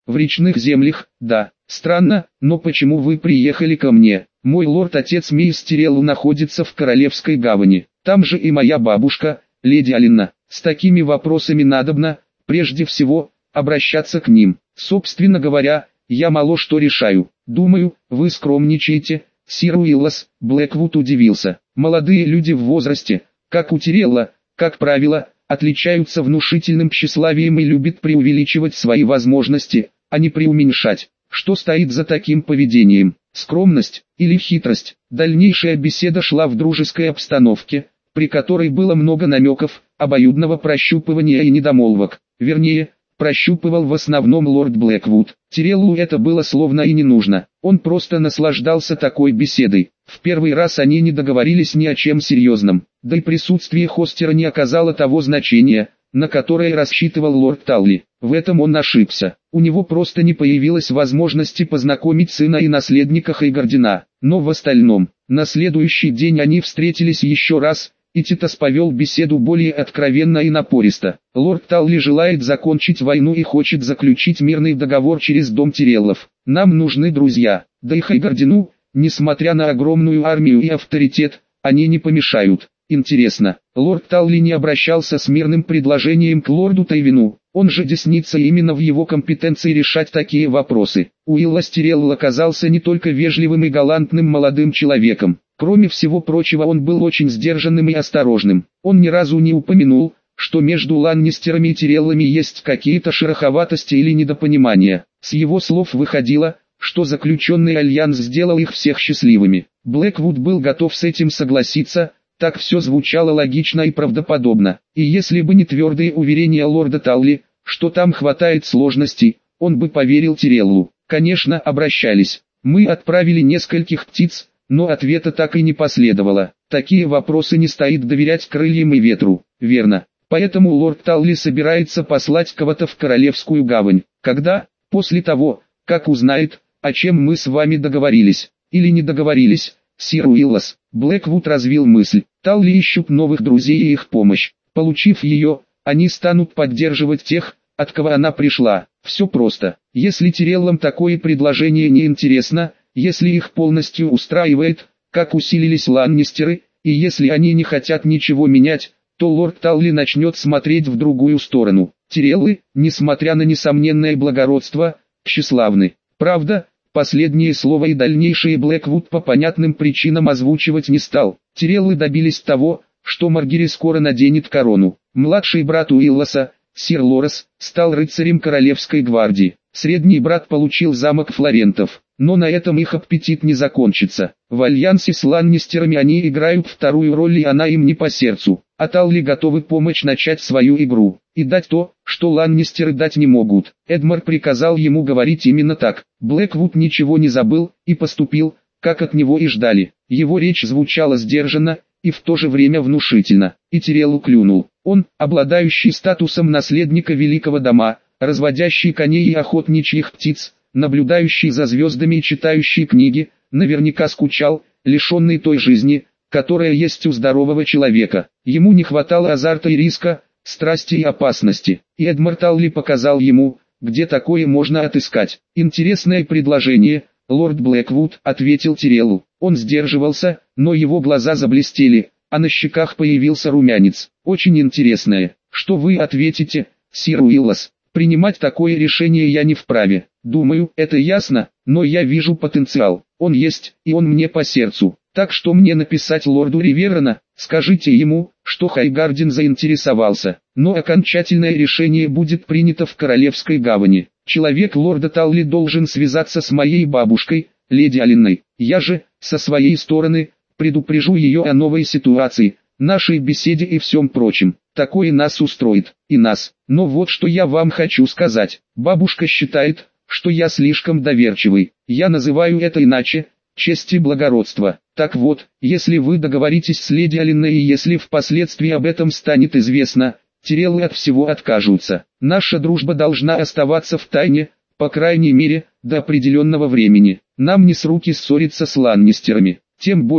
В речных землях, да. Странно, но почему вы приехали ко мне? Мой лорд-отец мисс Тиреллу находится в Королевской гавани. Там же и моя бабушка, леди Алина. С такими вопросами надобно, прежде всего, обращаться к ним. Собственно говоря, я мало что решаю. Думаю, вы скромничаете, сир Уиллас. Блэквуд удивился. Молодые люди в возрасте, как у Тирелла, как правило, отличаются внушительным тщеславием и любят преувеличивать свои возможности, а не преуменьшать. Что стоит за таким поведением? Скромность или хитрость? Дальнейшая беседа шла в дружеской обстановке, при которой было много намеков, обоюдного прощупывания и недомолвок. Вернее, прощупывал в основном лорд Блэквуд. Тиреллу это было словно и не нужно. Он просто наслаждался такой беседой. В первый раз они не договорились ни о чем серьезном. Да и присутствие Хостера не оказало того значения, на которое рассчитывал лорд Талли. В этом он ошибся. У него просто не появилось возможности познакомить сына и наследника Хайгардина. Но в остальном, на следующий день они встретились еще раз, и Титас повел беседу более откровенно и напористо. Лорд Талли желает закончить войну и хочет заключить мирный договор через дом Тиреллов. Нам нужны друзья, да и Хайгардину, несмотря на огромную армию и авторитет, они не помешают. Интересно, лорд Талли не обращался с мирным предложением к лорду Тайвину, он же десница, именно в его компетенции решать такие вопросы. Уиллас Тирелл оказался не только вежливым и галантным молодым человеком. Кроме всего прочего, он был очень сдержанным и осторожным. Он ни разу не упомянул, что между Ланнистерами и Тиреллами есть какие-то шероховатости или недопонимания. С его слов выходило, что заключенный альянс сделал их всех счастливыми. Блэквуд был готов с этим согласиться, так все звучало логично и правдоподобно. И если бы не твердые уверения лорда Талли, что там хватает сложностей, он бы поверил Тиреллу. Конечно, обращались. Мы отправили нескольких птиц, но ответа так и не последовало. Такие вопросы не стоит доверять крыльям и ветру, верно? Поэтому лорд Талли собирается послать кого-то в Королевскую гавань. Когда? После того, как узнает, о чем мы с вами договорились. Или не договорились, сир Уиллас. Блэквуд развил мысль. Талли ищут новых друзей и их помощь. Получив ее, они станут поддерживать тех, от кого она пришла. Все просто. Если Тиреллам такое предложение не интересно, если их полностью устраивает, как усилились Ланнистеры, и если они не хотят ничего менять, то лорд Талли начнет смотреть в другую сторону. Тиреллы, несмотря на несомненное благородство, тщеславны. Правда, последнее слово и дальнейшее Блэквуд по понятным причинам озвучивать не стал. Тиреллы добились того, что Маргири скоро наденет корону. Младший брат Уилласа, сир Лорес, стал рыцарем Королевской гвардии. Средний брат получил замок Флорентов. Но на этом их аппетит не закончится. В альянсе с Ланнистерами они играют вторую роль, и она им не по сердцу. А Талли готовы помочь начать свою игру и дать то, что Ланнистеры дать не могут. Эдмар приказал ему говорить именно так. Блэквуд ничего не забыл и поступил, как от него и ждали. Его речь звучала сдержанно и в то же время внушительно. И Тиреллу клюнул. Он, обладающий статусом наследника великого дома, разводящий коней и охотничьих птиц, наблюдающий за звездами и читающий книги, наверняка скучал, лишенный той жизни, которая есть у здорового человека. Ему не хватало азарта и риска, страсти и опасности. И Эдмар Талли показал ему, где такое можно отыскать. «Интересное предложение, лорд Блэквуд», — ответил Тиреллу. Он сдерживался, но его глаза заблестели, а на щеках появился румянец. «Очень интересное. Что вы ответите, сир Уиллас? Принимать такое решение я не вправе. Думаю, это ясно, но я вижу потенциал. Он есть, и он мне по сердцу. Так что мне написать лорду Риверана? Скажите ему, что Хайгардин заинтересовался. Но окончательное решение будет принято в Королевской гавани. Человек лорда Талли должен связаться с моей бабушкой, леди Алиной. Я же, со своей стороны, предупрежу ее о новой ситуации, нашей беседе и всем прочем. Такое нас устроит, и нас. Но вот что я вам хочу сказать. Бабушка считает, что я слишком доверчивый. Я называю это иначе – честь и благородство. Так вот, если вы договоритесь с леди Алиной и если впоследствии об этом станет известно, Тиреллы от всего откажутся. Наша дружба должна оставаться в тайне, по крайней мере, до определенного времени. Нам не с руки ссориться с Ланнистерами. Тем более,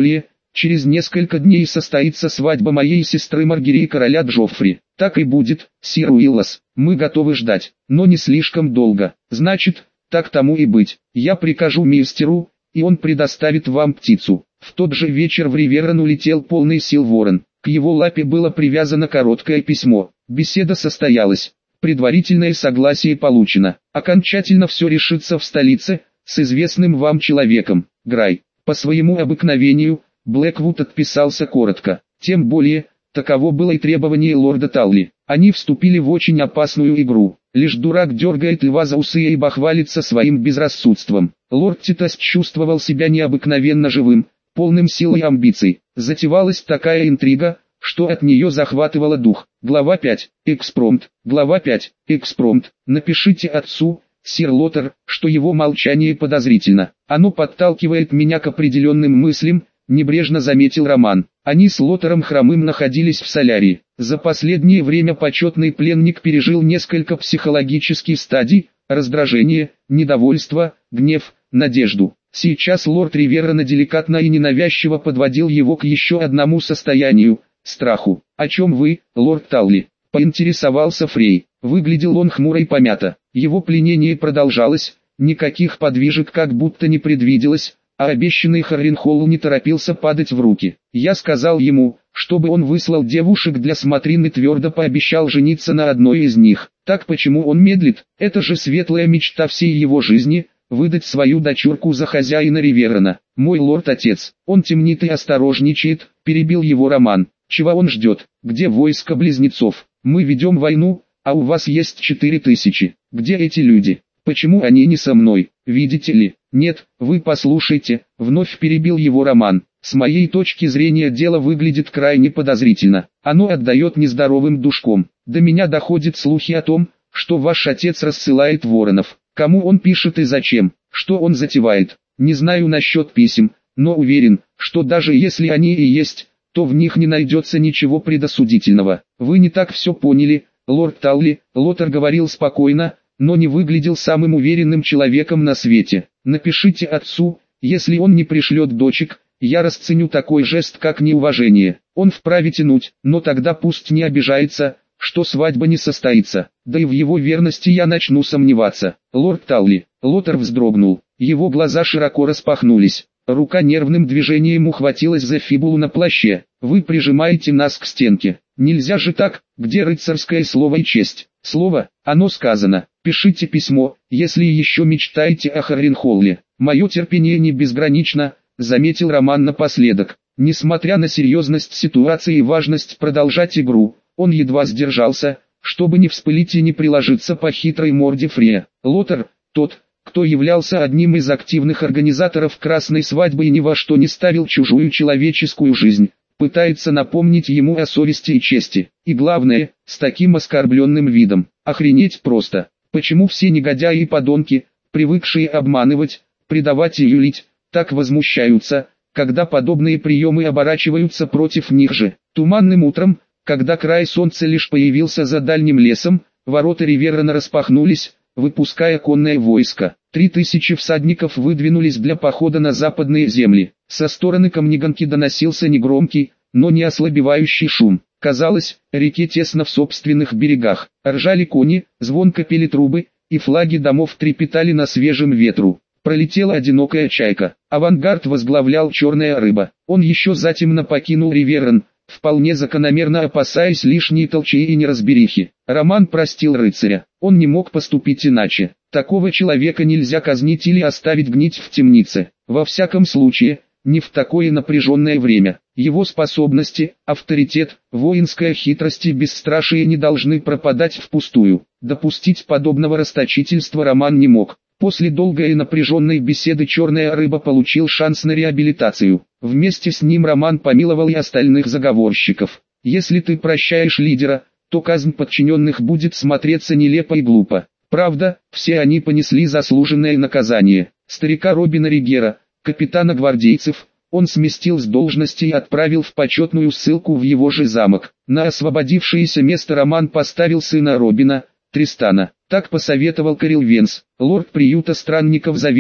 Через несколько дней состоится свадьба моей сестры Маргери и короля Джоффри. Так и будет, сир Уиллас, мы готовы ждать, но не слишком долго. Значит, так тому и быть. Я прикажу мистеру, и он предоставит вам птицу. В тот же вечер в Риверон улетел полный сил ворон. К его лапе было привязано короткое письмо. Беседа состоялась. Предварительное согласие получено. Окончательно все решится в столице, с известным вам человеком, Грай. По своему обыкновению, Блэквуд отписался коротко. Тем более, таково было и требование лорда Талли. Они вступили в очень опасную игру. Лишь дурак дергает льва за усы и бахвалится своим безрассудством. Лорд Титас чувствовал себя необыкновенно живым, полным сил и амбиций. Затевалась такая интрига, что от нее захватывало дух. Глава 5. Экспромт. Глава 5. Экспромт. Напишите отцу, сир Лотер, что его молчание подозрительно. Оно подталкивает меня к определенным мыслям, небрежно заметил Роман. Они с Лотером Хромым находились в солярии. За последнее время почетный пленник пережил несколько психологических стадий: раздражение, недовольство, гнев, надежду. Сейчас лорд Риверона деликатно и ненавязчиво подводил его к еще одному состоянию – страху. «О чем вы, лорд Талли?» – поинтересовался Фрей. Выглядел он хмуро и помято. Его пленение продолжалось, никаких подвижек как будто не предвиделось, а обещанный Харренхолл не торопился падать в руки. Я сказал ему, чтобы он выслал девушек для смотрин и твердо пообещал жениться на одной из них. Так почему он медлит? Это же светлая мечта всей его жизни – выдать свою дочурку за хозяина Риверона. Мой лорд-отец, он темнит и осторожничает, перебил его Роман. Чего он ждет? Где войско близнецов? Мы ведем войну, а у вас есть 4000. Где эти люди? Почему они не со мной? Видите ли? Нет, вы послушайте, вновь перебил его Роман. С моей точки зрения дело выглядит крайне подозрительно. Оно отдает нездоровым душком. До меня доходят слухи о том, что ваш отец рассылает воронов. Кому он пишет и зачем? Что он затевает? Не знаю насчет писем, но уверен, что даже если они и есть, то в них не найдется ничего предосудительного. Вы не так все поняли, лорд Талли. Лотер говорил спокойно, но не выглядел самым уверенным человеком на свете. Напишите отцу, если он не пришлет дочек, я расценю такой жест как неуважение. Он вправе тянуть, но тогда пусть не обижается, что свадьба не состоится. Да и в его верности я начну сомневаться. Лорд Талли. Лотер вздрогнул, его глаза широко распахнулись. Рука нервным движением ухватилась за фибулу на плаще. Вы прижимаете нас к стенке. Нельзя же так, где рыцарское слово и честь? Слово, оно сказано. Пишите письмо, если еще мечтаете о Харренхолле. Мое терпение не безгранично, заметил Роман напоследок. Несмотря на серьезность ситуации и важность продолжать игру, он едва сдержался, чтобы не вспылить и не приложиться по хитрой морде Фрея. Лотер, тот, кто являлся одним из активных организаторов красной свадьбы и ни во что не ставил чужую человеческую жизнь, пытается напомнить ему о совести и чести. И главное, с таким оскорбленным видом. Охренеть просто. Почему все негодяи и подонки, привыкшие обманывать, предавать и юлить, так возмущаются, когда подобные приемы оборачиваются против них же? Туманным утром, когда край солнца лишь появился за дальним лесом, ворота Риверона распахнулись, выпуская конное войско. 3000 всадников выдвинулись для похода на западные земли. Со стороны Камниганки доносился негромкий, но не ослабевающий шум. Казалось, реке тесно в собственных берегах. Ржали кони, звонко пели трубы, и флаги домов трепетали на свежем ветру. Пролетела одинокая чайка. Авангард возглавлял черная рыба. Он еще затемно покинул Риверон, вполне закономерно опасаясь лишней толчей и неразберихи. Роман простил рыцаря. Он не мог поступить иначе. Такого человека нельзя казнить или оставить гнить в темнице. Во всяком случае, не в такое напряженное время. Его способности, авторитет, воинская хитрость и бесстрашие не должны пропадать впустую. Допустить подобного расточительства Роман не мог. После долгой и напряженной беседы черная рыба получил шанс на реабилитацию. Вместе с ним Роман помиловал и остальных заговорщиков. Если ты прощаешь лидера, то казнь подчиненных будет смотреться нелепо и глупо. Правда, все они понесли заслуженное наказание. Старика Робина Ригера, капитана гвардейцев, он сместил с должности и отправил в почетную ссылку в его же замок. На освободившееся место Роман поставил сына Робина, Тристана. Так посоветовал Корил Венс. Лорд приюта странников заверил,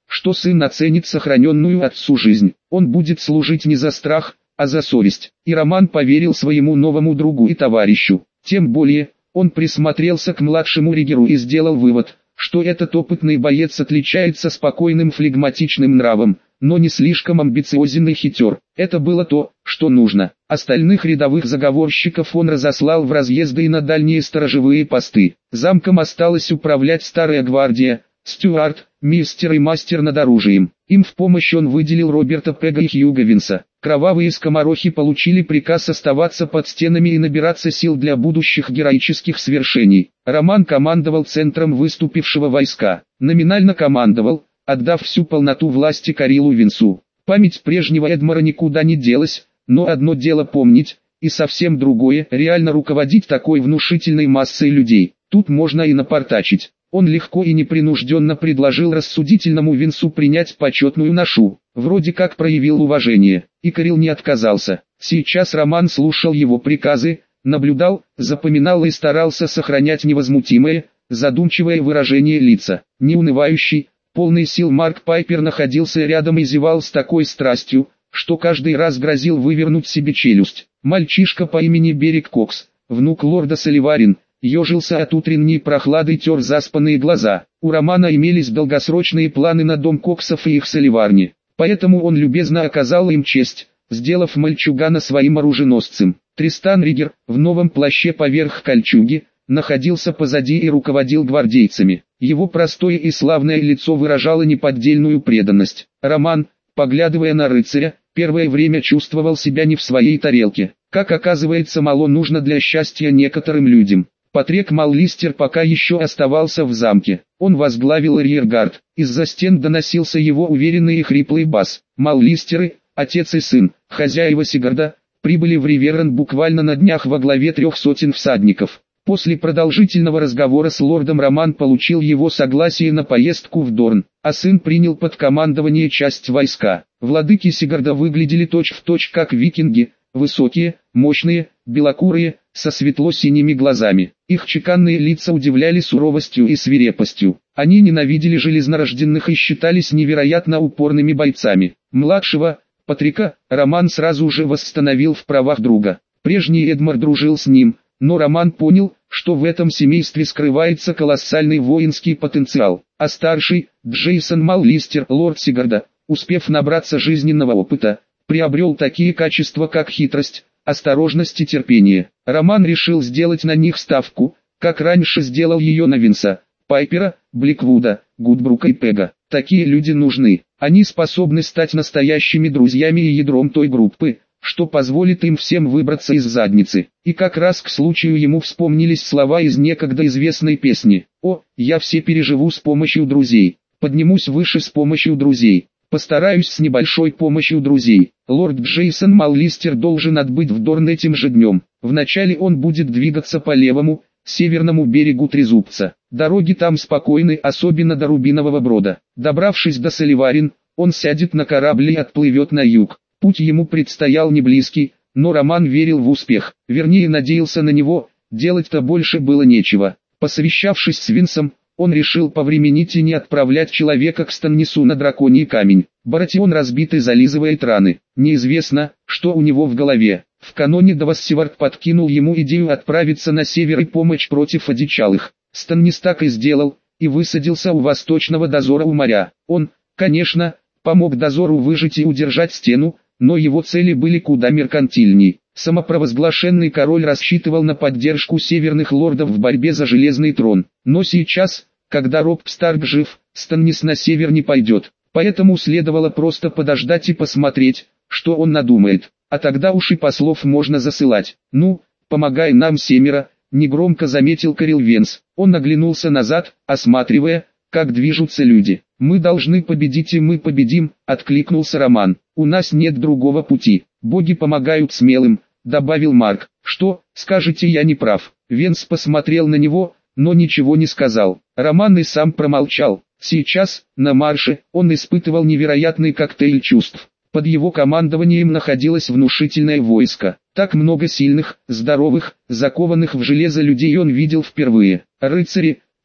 что сын оценит сохраненную отцу жизнь. Он будет служить не за страх, а за совесть. И Роман поверил своему новому другу и товарищу. Тем более, он присмотрелся к младшему Ригеру и сделал вывод, что этот опытный боец отличается спокойным флегматичным нравом, но не слишком амбициозен и хитер. Это было то, что нужно. Остальных рядовых заговорщиков он разослал в разъезды и на дальние сторожевые посты. Замком осталась управлять старая гвардия, Стюарт, мистер и мастер над оружием. Им в помощь он выделил Роберта Пега и Хьюга Винса. Кровавые скоморохи получили приказ оставаться под стенами и набираться сил для будущих героических свершений. Роман командовал центром выступившего войска. Номинально командовал, отдав всю полноту власти Карилу Винсу. Память прежнего Эдмора никуда не делась, но одно дело помнить, и совсем другое – реально руководить такой внушительной массой людей. Тут можно и напортачить. Он легко и непринужденно предложил рассудительному Винсу принять почетную ношу. Вроде как проявил уважение, и Карил не отказался. Сейчас Роман слушал его приказы, наблюдал, запоминал и старался сохранять невозмутимое, задумчивое выражение лица. Неунывающий, полный сил Марк Пайпер находился рядом и зевал с такой страстью, что каждый раз грозил вывернуть себе челюсть. Мальчишка по имени Берик Кокс, внук лорда Соливарин, ежился от утренней прохлады и тер заспанные глаза. У Романа имелись долгосрочные планы на дом Коксов и их соливарни, поэтому он любезно оказал им честь, сделав мальчугана своим оруженосцем. Тристан Ригер, в новом плаще поверх кольчуги, находился позади и руководил гвардейцами. Его простое и славное лицо выражало неподдельную преданность. Роман, поглядывая на рыцаря, первое время чувствовал себя не в своей тарелке. Как оказывается, мало нужно для счастья некоторым людям. Патрик Маллистер пока еще оставался в замке. Он возглавил арьергард. Из-за стен доносился его уверенный и хриплый бас. Маллистеры, отец и сын, хозяева Сигарда, прибыли в Риверрен буквально на днях во главе 300 всадников. После продолжительного разговора с лордом Роман получил его согласие на поездку в Дорн, а сын принял под командование часть войска. Владыки Сигарда выглядели точь-в-точь как викинги, высокие, мощные, белокурые, со светло-синими глазами. Их чеканные лица удивляли суровостью и свирепостью. Они ненавидели железнорожденных и считались невероятно упорными бойцами. Младшего, Патрика, Роман сразу же восстановил в правах друга. Прежний Эдмар дружил с ним, но Роман понял, что в этом семействе скрывается колоссальный воинский потенциал. А старший, Джейсон Маллистер, лорд Сигарда, успев набраться жизненного опыта, приобрел такие качества, как хитрость, осторожность и терпение. Роман решил сделать на них ставку, как раньше сделал ее на Винса, Пайпера, Бликвуда, Гудбрука и Пега. Такие люди нужны. Они способны стать настоящими друзьями и ядром той группы, что позволит им всем выбраться из задницы. И как раз к случаю ему вспомнились слова из некогда известной песни. «О, я все переживу с помощью друзей, поднимусь выше с помощью друзей, постараюсь с небольшой помощью друзей». Лорд Джейсон Маллистер должен отбыть в Дорн этим же днем. Вначале он будет двигаться по левому, северному берегу Трезубца. Дороги там спокойны, особенно до Рубинового Брода. Добравшись до Соливарин, он сядет на корабль и отплывет на юг. Путь ему предстоял не близкий, но Роман верил в успех, вернее надеялся на него, делать-то больше было нечего. Посовещавшись с Винсом, он решил повременить и не отправлять человека к Станнису на Драконий камень. Баратион разбит и зализывает раны. Неизвестно, что у него в голове. В каноне Давассивард подкинул ему идею отправиться на север и помочь против одичалых. Станнис так и сделал, и высадился у восточного дозора у моря. Он, конечно, помог дозору выжить и удержать стену, но его цели были куда меркантильней. Самопровозглашенный король рассчитывал на поддержку северных лордов в борьбе за железный трон. Но сейчас, когда Роб Старк жив, Станнис на север не пойдет. Поэтому следовало просто подождать и посмотреть, что он надумает. А тогда уж и послов можно засылать. «Ну, помогай нам, семеро», — негромко заметил Карил Венс. Он оглянулся назад, осматривая, как движутся люди. «Мы должны победить, и мы победим», — откликнулся Роман. «У нас нет другого пути. Боги помогают смелым», — добавил Марк. «Что, скажете, я не прав?» Венс посмотрел на него, но ничего не сказал. Роман и сам промолчал. Сейчас, на марше, он испытывал невероятный коктейль чувств. Под его командованием находилось внушительное войско. Так много сильных, здоровых, закованных в железо людей он видел впервые. Рыцари,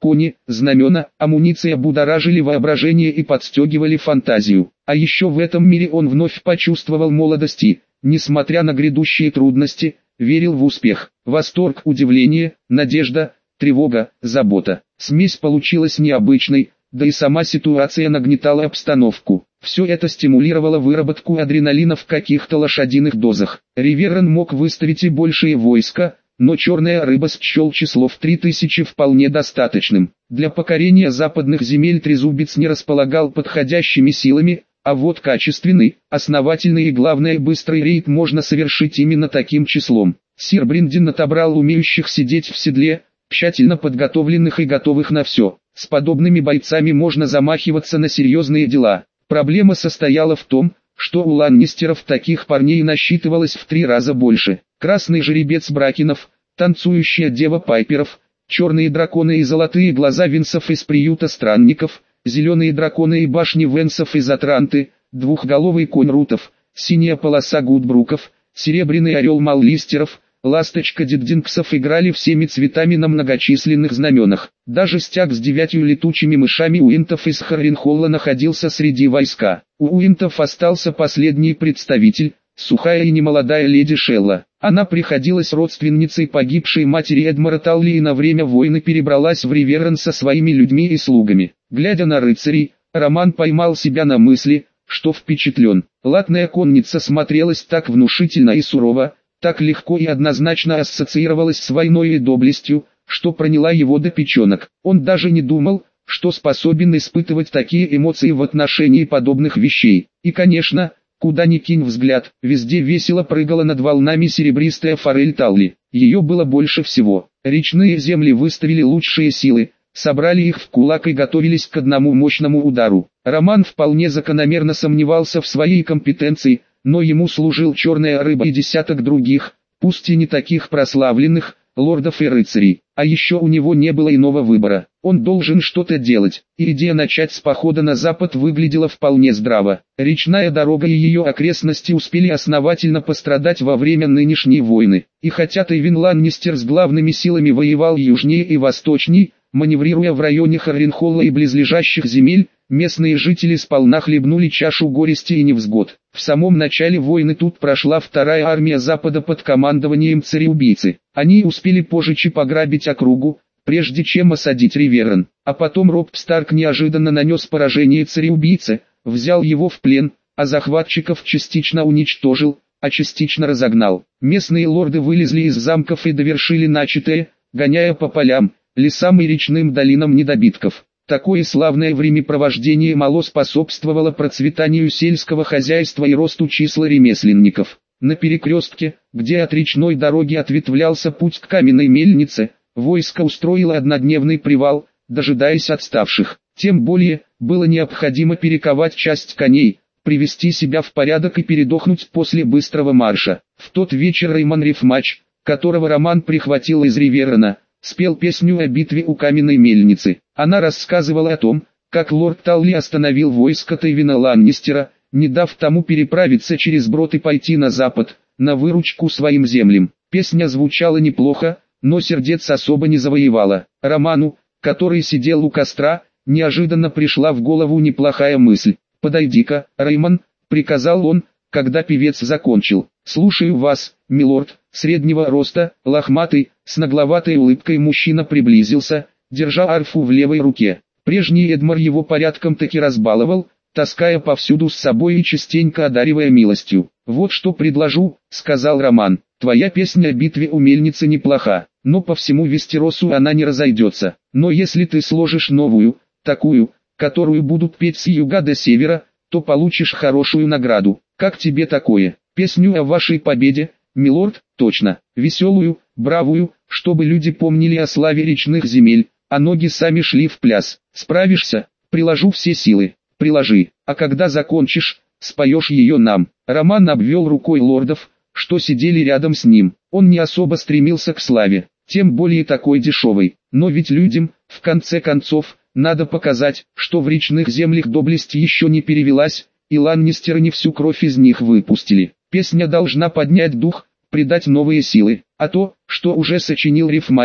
кони, знамена, амуниция будоражили воображение и подстегивали фантазию. А еще в этом мире он вновь почувствовал молодость и, несмотря на грядущие трудности, верил в успех. Восторг, удивление, надежда, тревога, забота. Смесь получилась необычной, да и сама ситуация нагнетала обстановку. Все это стимулировало выработку адреналина в каких-то лошадиных дозах. Риверан мог выставить и большие войска, но черная рыба счел число в 3000 вполне достаточным. Для покорения западных земель Трезубец не располагал подходящими силами, а вот качественный, основательный и главное быстрый рейд можно совершить именно таким числом. Сир Бриндин отобрал умеющих сидеть в седле, тщательно подготовленных и готовых на все. С подобными бойцами можно замахиваться на серьезные дела. Проблема состояла в том, что у ланнистеров таких парней насчитывалось в 3 раза больше. Красный жеребец Бракенов, танцующая дева Пайперов, черные драконы и золотые глаза Винсов из приюта странников, зеленые драконы и башни Венсов из Атранты, двухголовый конь Рутов, синяя полоса Гудбруков, серебряный орел Маллистеров, ласточка Диддингсов играли всеми цветами на многочисленных знаменах. Даже стяг с 9 летучими мышами Уинтов из Харренхолла находился среди войска. У Уинтов остался последний представитель, сухая и немолодая леди Шелла. Она приходилась родственницей погибшей матери Эдмара Талли и на время войны перебралась в Риверан со своими людьми и слугами. Глядя на рыцарей, Роман поймал себя на мысли, что впечатлен. Латная конница смотрелась так внушительно и сурово, так легко и однозначно ассоциировалась с войной и доблестью, что проняла его до печенок. Он даже не думал, что способен испытывать такие эмоции в отношении подобных вещей. И конечно, куда ни кинь взгляд, везде весело прыгала над волнами серебристая форель Талли. Ее было больше всего. Речные земли выставили лучшие силы, собрали их в кулак и готовились к одному мощному удару. Роман вполне закономерно сомневался в своей компетенции, но ему служил черная рыба и десяток других, пусть и не таких прославленных, лордов и рыцарей. А еще у него не было иного выбора. Он должен что-то делать, и идея начать с похода на запад выглядела вполне здраво. Речная дорога и ее окрестности успели основательно пострадать во время нынешней войны. И хотя Тейвин Ланнистер с главными силами воевал южнее и восточнее, маневрируя в районе Харренхолла и близлежащих земель, местные жители сполна хлебнули чашу горести и невзгод. В самом начале войны тут прошла вторая армия Запада под командованием цареубийцы. Они успели позже пограбить округу, прежде чем осадить Риверан. А потом Роб Старк неожиданно нанес поражение цареубийце, взял его в плен, а захватчиков частично уничтожил, а частично разогнал. Местные лорды вылезли из замков и довершили начатое, гоняя по полям, лесам и речным долинам недобитков. Такое славное времяпровождение мало способствовало процветанию сельского хозяйства и росту числа ремесленников. На перекрестке, где от речной дороги ответвлялся путь к каменной мельнице, войско устроило однодневный привал, дожидаясь отставших. Тем более, было необходимо перековать часть коней, привести себя в порядок и передохнуть после быстрого марша. В тот вечер Реймон Рифмач, которого Роман прихватил из Риверана, спел песню о битве у каменной мельницы. Она рассказывала о том, как лорд Талли остановил войско Тейвина Ланнистера, не дав тому переправиться через брод и пойти на запад, на выручку своим землям. Песня звучала неплохо, но сердец особо не завоевала. Роману, который сидел у костра, неожиданно пришла в голову неплохая мысль. «Подойди-ка, Реймон», — приказал он, когда певец закончил. «Слушаю вас, милорд». Среднего роста, лохматый, с нагловатой улыбкой мужчина приблизился, держа арфу в левой руке. Прежний Эдмар его порядком таки разбаловал, таская повсюду с собой и частенько одаривая милостью. «Вот что предложу», — сказал Роман. «Твоя песня о битве у мельницы неплоха, но по всему Вестеросу она не разойдется. Но если ты сложишь новую, такую, которую будут петь с юга до севера, то получишь хорошую награду. Как тебе такое? Песню о вашей победе, милорд?» «Точно, веселую, бравую, чтобы люди помнили о славе речных земель, а ноги сами шли в пляс. Справишься? Приложу все силы». «Приложи, а когда закончишь, споешь ее нам». Роман обвел рукой лордов, что сидели рядом с ним. Он не особо стремился к славе, тем более такой дешевой. Но ведь людям, в конце концов, надо показать, что в речных землях доблесть еще не перевелась, и ланнистеры не всю кровь из них выпустили. Песня должна поднять дух, придать новые силы, а то, что уже сочинил Рифмач,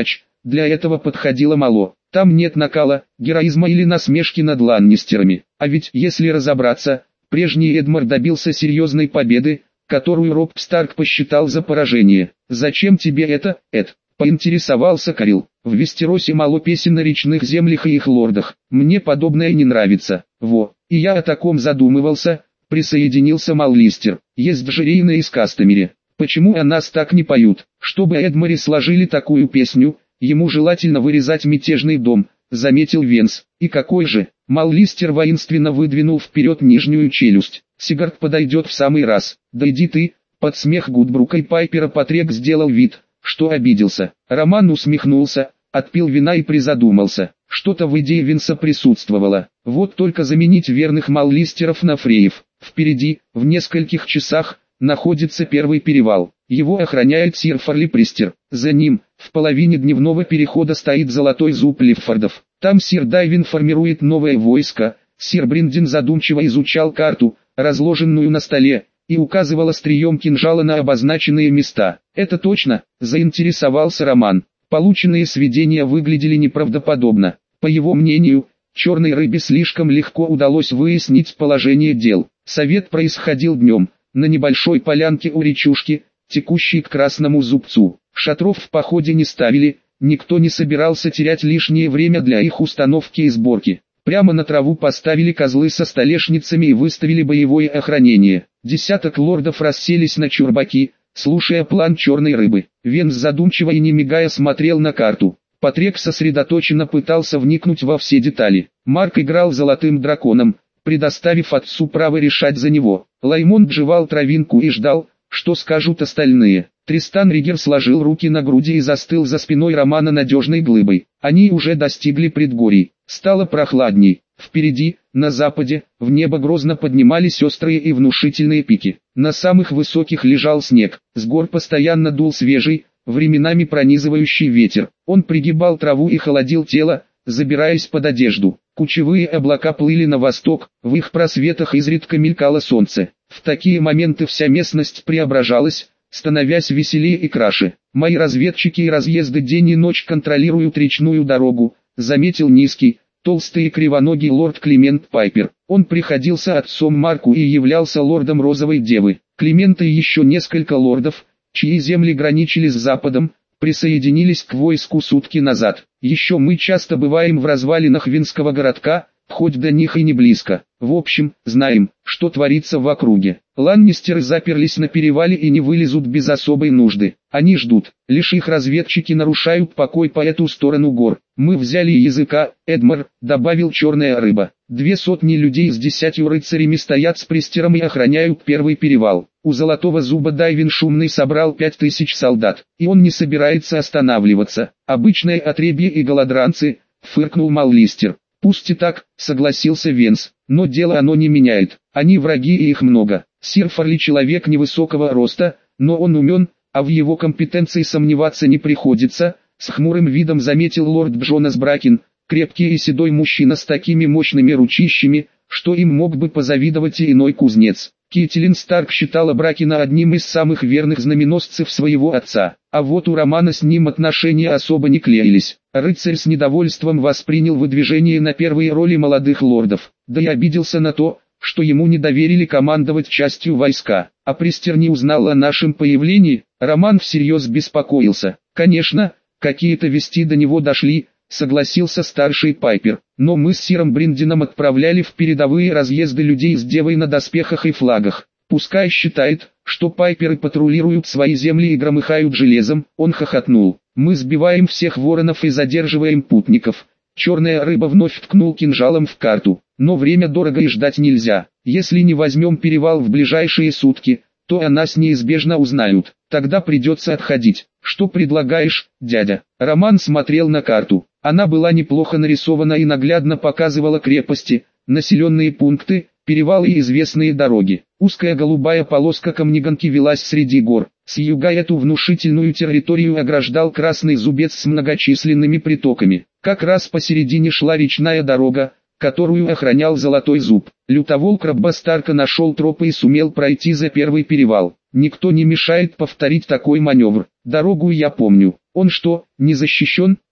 для этого подходило мало. Там нет накала, героизма или насмешки над ланнистерами. А ведь, если разобраться, прежний Эдмар добился серьезной победы, которую Роб Старк посчитал за поражение. «Зачем тебе это, Эд?» — поинтересовался Карил. «В Вестеросе мало песен на речных землях и их лордах. Мне подобное не нравится». «Во, и я о таком задумывался», — присоединился Маллистер. «Есть же Рейна из Кастомере. Почему о нас так не поют? Чтобы Эдмари сложили такую песню, ему желательно вырезать мятежный дом», — заметил Венс. «И какой же?» Маллистер воинственно выдвинул вперед нижнюю челюсть. «Сигард подойдет в самый раз. Да иди ты!» Под смех Гудбрука и Пайпера Патрек сделал вид, что обиделся. Роман усмехнулся, отпил вина и призадумался. Что-то в идее Венса присутствовало. Вот только заменить верных Маллистеров на фреев. Впереди, в нескольких часах, находится первый перевал. Его охраняет сир Фарлипристер. За ним, в половине дневного перехода стоит золотой зуб Лиффордов. Там сир Дайвин формирует новое войско. Сир Бриндин задумчиво изучал карту, разложенную на столе, и указывал острием кинжала на обозначенные места. «Это точно?» – заинтересовался Роман. Полученные сведения выглядели неправдоподобно. По его мнению, черной рыбе слишком легко удалось выяснить положение дел. Совет происходил днем, на небольшой полянке у речушки, текущей к Красному Зубцу. Шатров в походе не ставили, никто не собирался терять лишнее время для их установки и сборки. Прямо на траву поставили козлы со столешницами и выставили боевое охранение. Десяток лордов расселись на чурбаки, слушая план черной рыбы. Венс задумчиво и не мигая смотрел на карту. Патрек сосредоточенно пытался вникнуть во все детали. Марк играл золотым драконом, предоставив отцу право решать за него. Лаймонд жевал травинку и ждал, что скажут остальные. Тристан Ригер сложил руки на груди и застыл за спиной Романа надежной глыбой. Они уже достигли предгорий. Стало прохладней. Впереди, на западе, в небо грозно поднимались острые и внушительные пики. На самых высоких лежал снег. С гор постоянно дул свежий, временами пронизывающий ветер. Он пригибал траву и холодил тело, забираясь под одежду. Кучевые облака плыли на восток, в их просветах изредка мелькало солнце. В такие моменты вся местность преображалась, становясь веселее и краше. «Мои разведчики и разъезды день и ночь контролируют речную дорогу», заметил низкий, толстый и кривоногий лорд Климент Пайпер. Он приходился отцом Марку и являлся лордом Розовой Девы. Климента и еще несколько лордов, чьи земли граничили с западом, присоединились к войску сутки назад. Еще мы часто бываем в развалинах Винского городка, хоть до них и не близко. В общем, знаем, что творится в округе. Ланнистеры заперлись на перевале и не вылезут без особой нужды. Они ждут, лишь их разведчики нарушают покой по эту сторону гор. Мы взяли языка, Эдмар, добавил черная рыба. 200 людей с 10 рыцарями стоят с пристером и охраняют первый перевал. У Золотого Зуба Дайвин Шумный собрал 5000 солдат, и он не собирается останавливаться. Обычное отребье и голодранцы, фыркнул Маллистер. «Пусть и так», — согласился Венс, — «но дело оно не меняет. Они враги и их много. Сир Фарли человек невысокого роста, но он умен, а в его компетенции сомневаться не приходится», — с хмурым видом заметил лорд Джонас Бракин, крепкий и седой мужчина с такими мощными ручищами, что им мог бы позавидовать и иной кузнец. Кителин Старк считала Бракина одним из самых верных знаменосцев своего отца, а вот у Романа с ним отношения особо не клеились. Рыцарь с недовольством воспринял выдвижение на первые роли молодых лордов, да и обиделся на то, что ему не доверили командовать частью войска. А Пристер не узнал о нашем появлении. Роман всерьез беспокоился. «Конечно, какие-то вести до него дошли», — согласился старший Пайпер, «но мы с сиром Бриндином отправляли в передовые разъезды людей с девой на доспехах и флагах. Пускай считает, что Пайперы патрулируют свои земли и громыхают железом». Он хохотнул. «Мы сбиваем всех воронов и задерживаем путников». Черная рыба вновь ткнул кинжалом в карту. «Но время дорого и ждать нельзя. Если не возьмем перевал в ближайшие сутки, то о нас неизбежно узнают. Тогда придется отходить. Что предлагаешь, дядя?» Роман смотрел на карту. Она была неплохо нарисована и наглядно показывала крепости, населенные пункты, перевалы и известные дороги. Узкая голубая полоска Камниганки велась среди гор. С юга эту внушительную территорию ограждал Красный Зубец с многочисленными притоками. Как раз посередине шла речная дорога, которую охранял Золотой Зуб. Лютоволк Робба Старка нашел тропы и сумел пройти за первый перевал. Никто не мешает повторить такой маневр. Дорогу я помню. Он что, не защищен?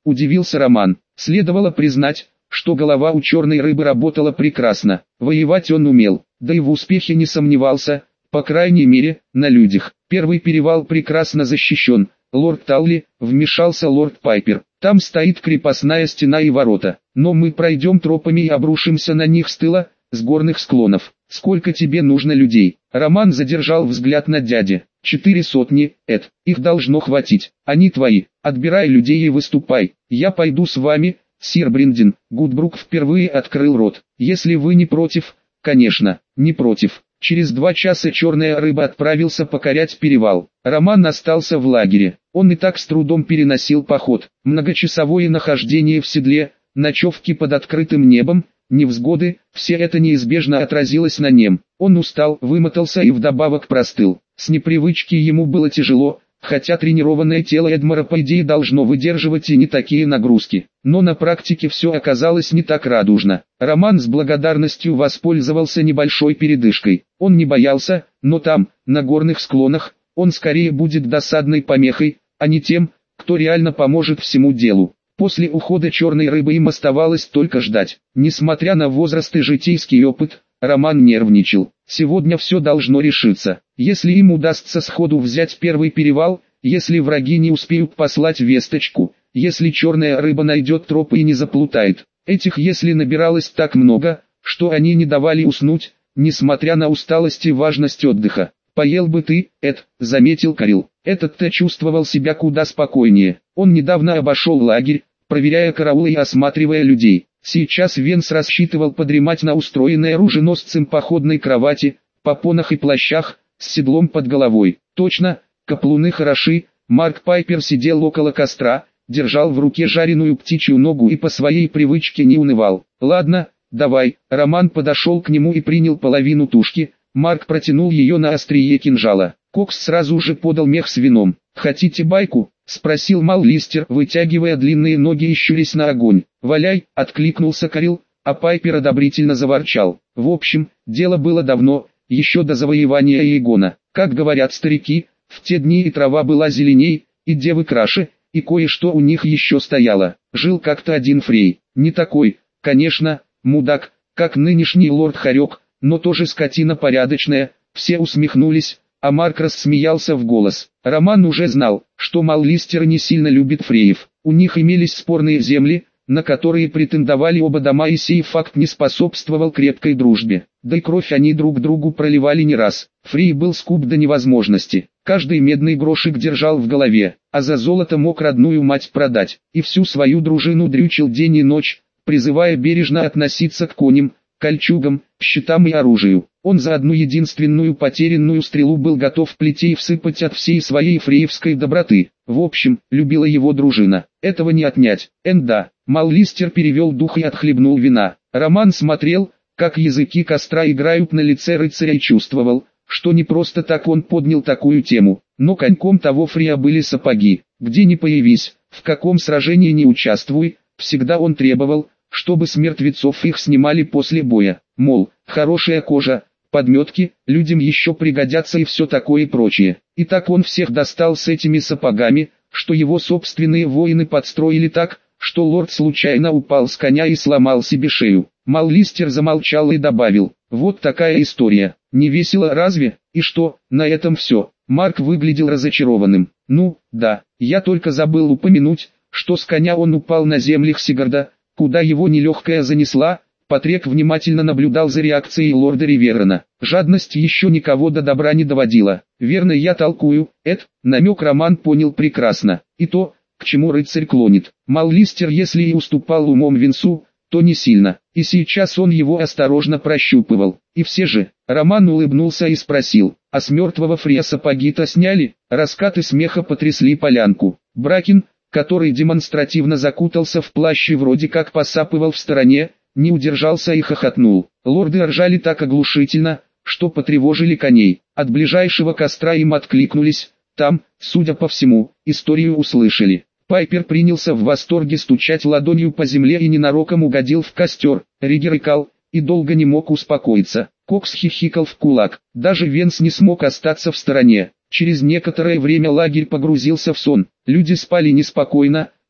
удивился Роман. Следовало признать, что голова у черной рыбы работала прекрасно. Воевать он умел, да и в успехе не сомневался, по крайней мере, на людях. Первый перевал прекрасно защищен. Лорд Талли, вмешался лорд Пайпер. Там стоит крепостная стена и ворота, но мы пройдем тропами и обрушимся на них с тыла, с горных склонов. Сколько тебе нужно людей? Роман задержал взгляд на дяде. 400, Эд, их должно хватить. Они твои. Отбирай людей и выступай. Я пойду с вами, сир Бриндин. Гудбрук впервые открыл рот. Если вы не против, конечно, не против. Через 2 часа черная рыба отправился покорять перевал. Роман остался в лагере. Он и так с трудом переносил поход. Многочасовое нахождение в седле, ночевки под открытым небом, невзгоды, все это неизбежно отразилось на нем. Он устал, вымотался и вдобавок простыл. С непривычки ему было тяжело, хотя тренированное тело Эдмара по идее должно выдерживать и не такие нагрузки. Но на практике все оказалось не так радужно. Роман с благодарностью воспользовался небольшой передышкой. Он не боялся, но там, на горных склонах, он скорее будет досадной помехой, а не тем, кто реально поможет всему делу. После ухода черной рыбы им оставалось только ждать. Несмотря на возраст и житейский опыт, Роман нервничал. Сегодня все должно решиться. Если им удастся сходу взять первый перевал, если враги не успеют послать весточку, если черная рыба найдет тропы и не заплутает. Этих «если» набиралось так много, что они не давали уснуть, несмотря на усталость и важность отдыха. «Поел бы ты, Эд», — заметил Карил. Этот-то чувствовал себя куда спокойнее. Он недавно обошел лагерь, проверяя караулы и осматривая людей. Сейчас Венс рассчитывал подремать на устроенной оруженосцем походной кровати, попонах и плащах, с седлом под головой. Точно, каплуны хороши. Марк Пайпер сидел около костра, держал в руке жареную птичью ногу и по своей привычке не унывал. «Ладно, давай». Роман подошел к нему и принял половину тушки. Марк протянул ее на острие кинжала. Кокс сразу же подал мех с вином. «Хотите байку?» — спросил Маллистер, вытягивая длинные ноги и щурясь на огонь. «Валяй!» — откликнулся Карил, а Пайпер одобрительно заворчал. В общем, дело было давно, еще до завоевания Эйгона. Как говорят старики, в те дни и трава была зеленей, и девы краше, и кое-что у них еще стояло. Жил как-то один Фрей, не такой, конечно, мудак, как нынешний лорд Хорек, но тоже скотина порядочная. Все усмехнулись, а Марк рассмеялся в голос. Роман уже знал, что Маллистер не сильно любит фреев. У них имелись спорные земли, на которые претендовали оба дома, и сей факт не способствовал крепкой дружбе. Да и кровь они друг другу проливали не раз. Фрей был скуп до невозможности. Каждый медный грошик держал в голове, а за золото мог родную мать продать. И всю свою дружину дрючил день и ночь, призывая бережно относиться к коням, кольчугам, щитам и оружию. Он за одну единственную потерянную стрелу был готов плетей всыпать от всей своей фреевской доброты. В общем, любила его дружина. Этого не отнять. Да. Маллистер перевел дух и отхлебнул вина. Роман смотрел, как языки костра играют на лице рыцаря, и чувствовал, что не просто так он поднял такую тему. Но коньком того Фрея были сапоги. Где ни появись, в каком сражении не участвуй, всегда он требовал, чтобы с мертвецов их снимали после боя. Мол, хорошая кожа, подметки, людям еще пригодятся и все такое прочее. И так он всех достал с этими сапогами, что его собственные воины подстроили так, что лорд случайно упал с коня и сломал себе шею. Маллистер замолчал и добавил: «Вот такая история. Не весело разве? И что, на этом все?» Марк выглядел разочарованным. «Ну, да, я только забыл упомянуть, что с коня он упал на землях Сигарда, куда его нелегкая занесла». Патрик внимательно наблюдал за реакцией лорда Риверона. Жадность еще никого до добра не доводила. «Верно я толкую, Эд», намек Роман понял прекрасно. И то, к чему рыцарь клонит. Маллистер если и уступал умом Винсу, то не сильно. И сейчас он его осторожно прощупывал. И все же, Роман улыбнулся и спросил: «А с мертвого Фрея сапоги-то сняли?» Раскаты смеха потрясли полянку. Бракин, который демонстративно закутался в плащ и вроде как посапывал в стороне, не удержался и хохотнул. Лорды ржали так оглушительно, что потревожили коней. От ближайшего костра им откликнулись. Там, судя по всему, историю услышали. Пайпер принялся в восторге стучать ладонью по земле и ненароком угодил в костер. Ригер икал и долго не мог успокоиться. Кокс хихикал в кулак. Даже Венс не смог остаться в стороне. Через некоторое время лагерь погрузился в сон. Люди спали неспокойно,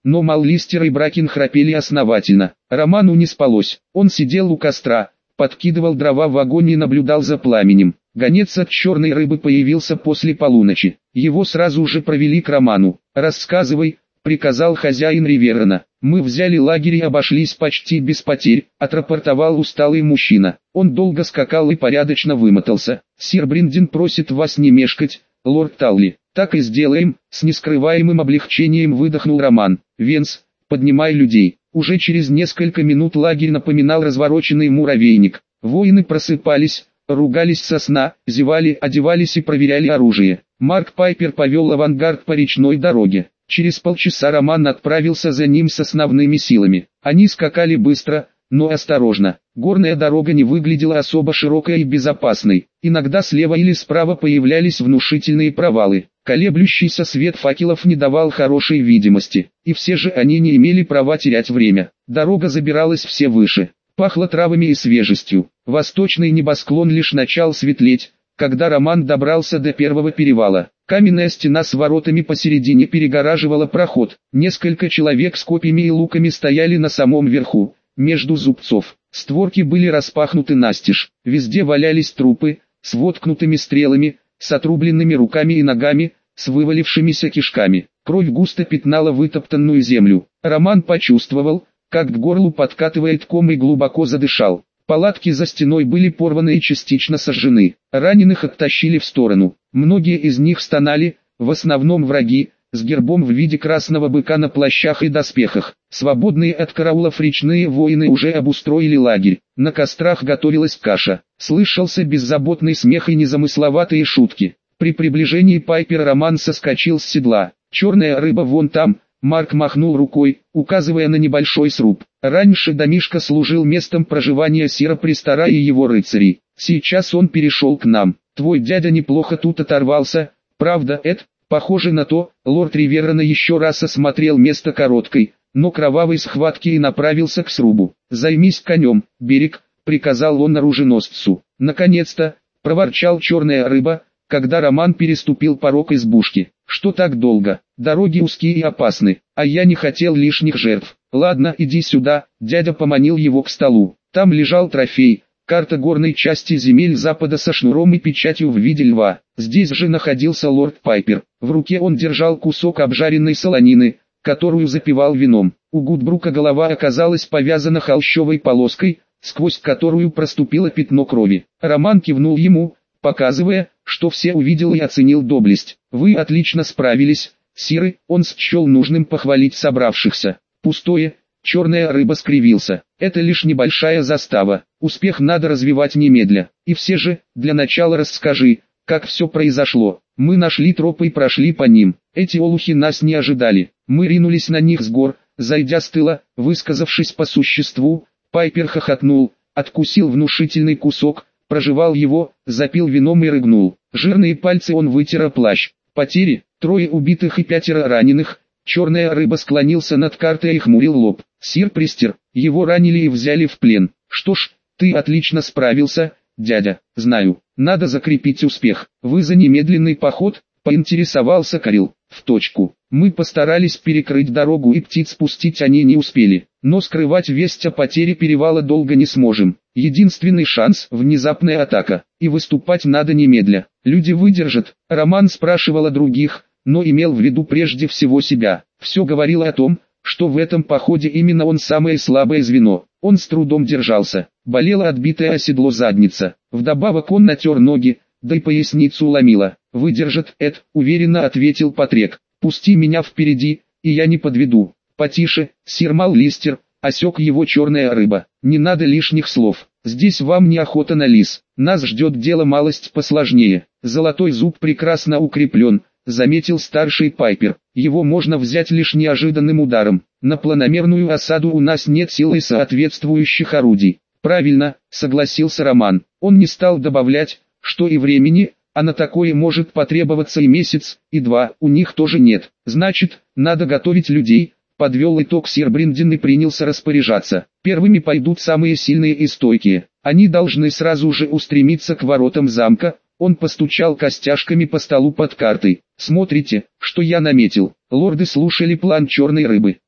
но Маллистер и Бракен храпели основательно. Роману не спалось. Он сидел у костра, подкидывал дрова в огонь и наблюдал за пламенем. Гонец от черной рыбы появился после полуночи. Его сразу же провели к Роману. «Рассказывай», — приказал хозяин Риверена. «Мы взяли лагерь и обошлись почти без потерь», — отрапортовал усталый мужчина. Он долго скакал и порядочно вымотался. «Сир Бриндин просит вас не мешкать, лорд Талли». «Так и сделаем», — с нескрываемым облегчением выдохнул Роман. «Венс, поднимай людей». Уже через несколько минут лагерь напоминал развороченный муравейник. Воины просыпались, ругались со сна, зевали, одевались и проверяли оружие. Марк Пайпер повел авангард по речной дороге. Через полчаса Роман отправился за ним с основными силами. Они скакали быстро, но осторожно. Горная дорога не выглядела особо широкой и безопасной. Иногда слева или справа появлялись внушительные провалы. Колеблющийся свет факелов не давал хорошей видимости, и все же они не имели права терять время. Дорога забиралась все выше. Пахло травами и свежестью. Восточный небосклон лишь начал светлеть, когда Роман добрался до первого перевала. Каменная стена с воротами посередине перегораживала проход. Несколько человек с копьями и луками стояли на самом верху, между зубцов. Створки были распахнуты настежь. Везде валялись трупы, с воткнутыми стрелами, с отрубленными руками и ногами, с вывалившимися кишками. Кровь густо пятнала вытоптанную землю. Роман почувствовал, как к горлу подкатывает ком, и глубоко задышал. Палатки за стеной были порваны и частично сожжены. Раненых оттащили в сторону. Многие из них стонали, в основном враги, с гербом в виде красного быка на плащах и доспехах. Свободные от караулов речные воины уже обустроили лагерь. На кострах готовилась каша. Слышался беззаботный смех и незамысловатые шутки. При приближении Пайпера Роман соскочил с седла. «Черная рыба вон там», — Марк махнул рукой, указывая на небольшой сруб. Раньше домишко служил местом проживания сира Престора и его рыцарей. Сейчас он перешел к нам. Твой дядя неплохо тут оторвался, правда, Эд? Похоже на то. Лорд Риверена еще раз осмотрел место короткой, но кровавой схватки и направился к срубу. «Займись конем, берег», — приказал он оруженосцу. «Наконец-то», — проворчал черная рыба, когда Роман переступил порог избушки. «Что так долго? Дороги узкие и опасны, а я не хотел лишних жертв. Ладно, иди сюда», — дядя поманил его к столу. Там лежал трофей. Карта горной части земель Запада со шнуром и печатью в виде льва. Здесь же находился лорд Пайпер. В руке он держал кусок обжаренной солонины, которую запивал вином. У Гудбрука голова оказалась повязана холщовой полоской, сквозь которую проступило пятно крови. Роман кивнул ему, показывая, что все увидел и оценил доблесть. «Вы отлично справились, сиры», — он счел нужным похвалить собравшихся. «Пустое». Черная рыба скривился. «Это лишь небольшая застава. Успех надо развивать немедля. И все же, для начала расскажи, как все произошло». «Мы нашли тропы и прошли по ним. Эти олухи нас не ожидали. Мы ринулись на них с гор, зайдя с тыла, высказавшись по существу». Пайпер хохотнул, откусил внушительный кусок, прожевал его, запил вином и рыгнул. Жирные пальцы он вытер о плащ. «Потери, 3 убитых и 5 раненых». Черная рыба склонился над картой и хмурил лоб. «Сир Престер, его ранили и взяли в плен». «Что ж, ты отлично справился, дядя. Знаю, надо закрепить успех. Вы за немедленный поход?» — поинтересовался Карил. «В точку. Мы постарались перекрыть дорогу, и птиц спустить они не успели. Но скрывать весть о потере перевала долго не сможем. Единственный шанс — внезапная атака. И выступать надо немедля. Люди выдержат». Роман спрашивал о других, но имел в виду прежде всего себя. Все говорило о том, что в этом походе именно он самое слабое звено. Он с трудом держался. Болела отбитая о седло задница. Вдобавок он натер ноги, да и поясницу ломило. «Выдержит, Эд», — уверенно ответил Патрек. «Пусти меня впереди, и я не подведу». «Потише, сир Маллистер», — осек его черная рыба. «Не надо лишних слов. Здесь вам не охота на лис. Нас ждет дело малость посложнее. Золотой зуб прекрасно укреплен», — заметил старший Пайпер. «Его можно взять лишь неожиданным ударом. На планомерную осаду у нас нет сил и соответствующих орудий». «Правильно», — согласился Роман. Он не стал добавлять, что и времени, а на такое может потребоваться и месяц, и 2, у них тоже нет. «Значит, надо готовить людей», — подвел итог сир Бриндин и принялся распоряжаться. «Первыми пойдут самые сильные и стойкие. Они должны сразу же устремиться к воротам замка». Он постучал костяшками по столу под картой. «Смотрите, что я наметил». Лорды слушали план черной рыбы.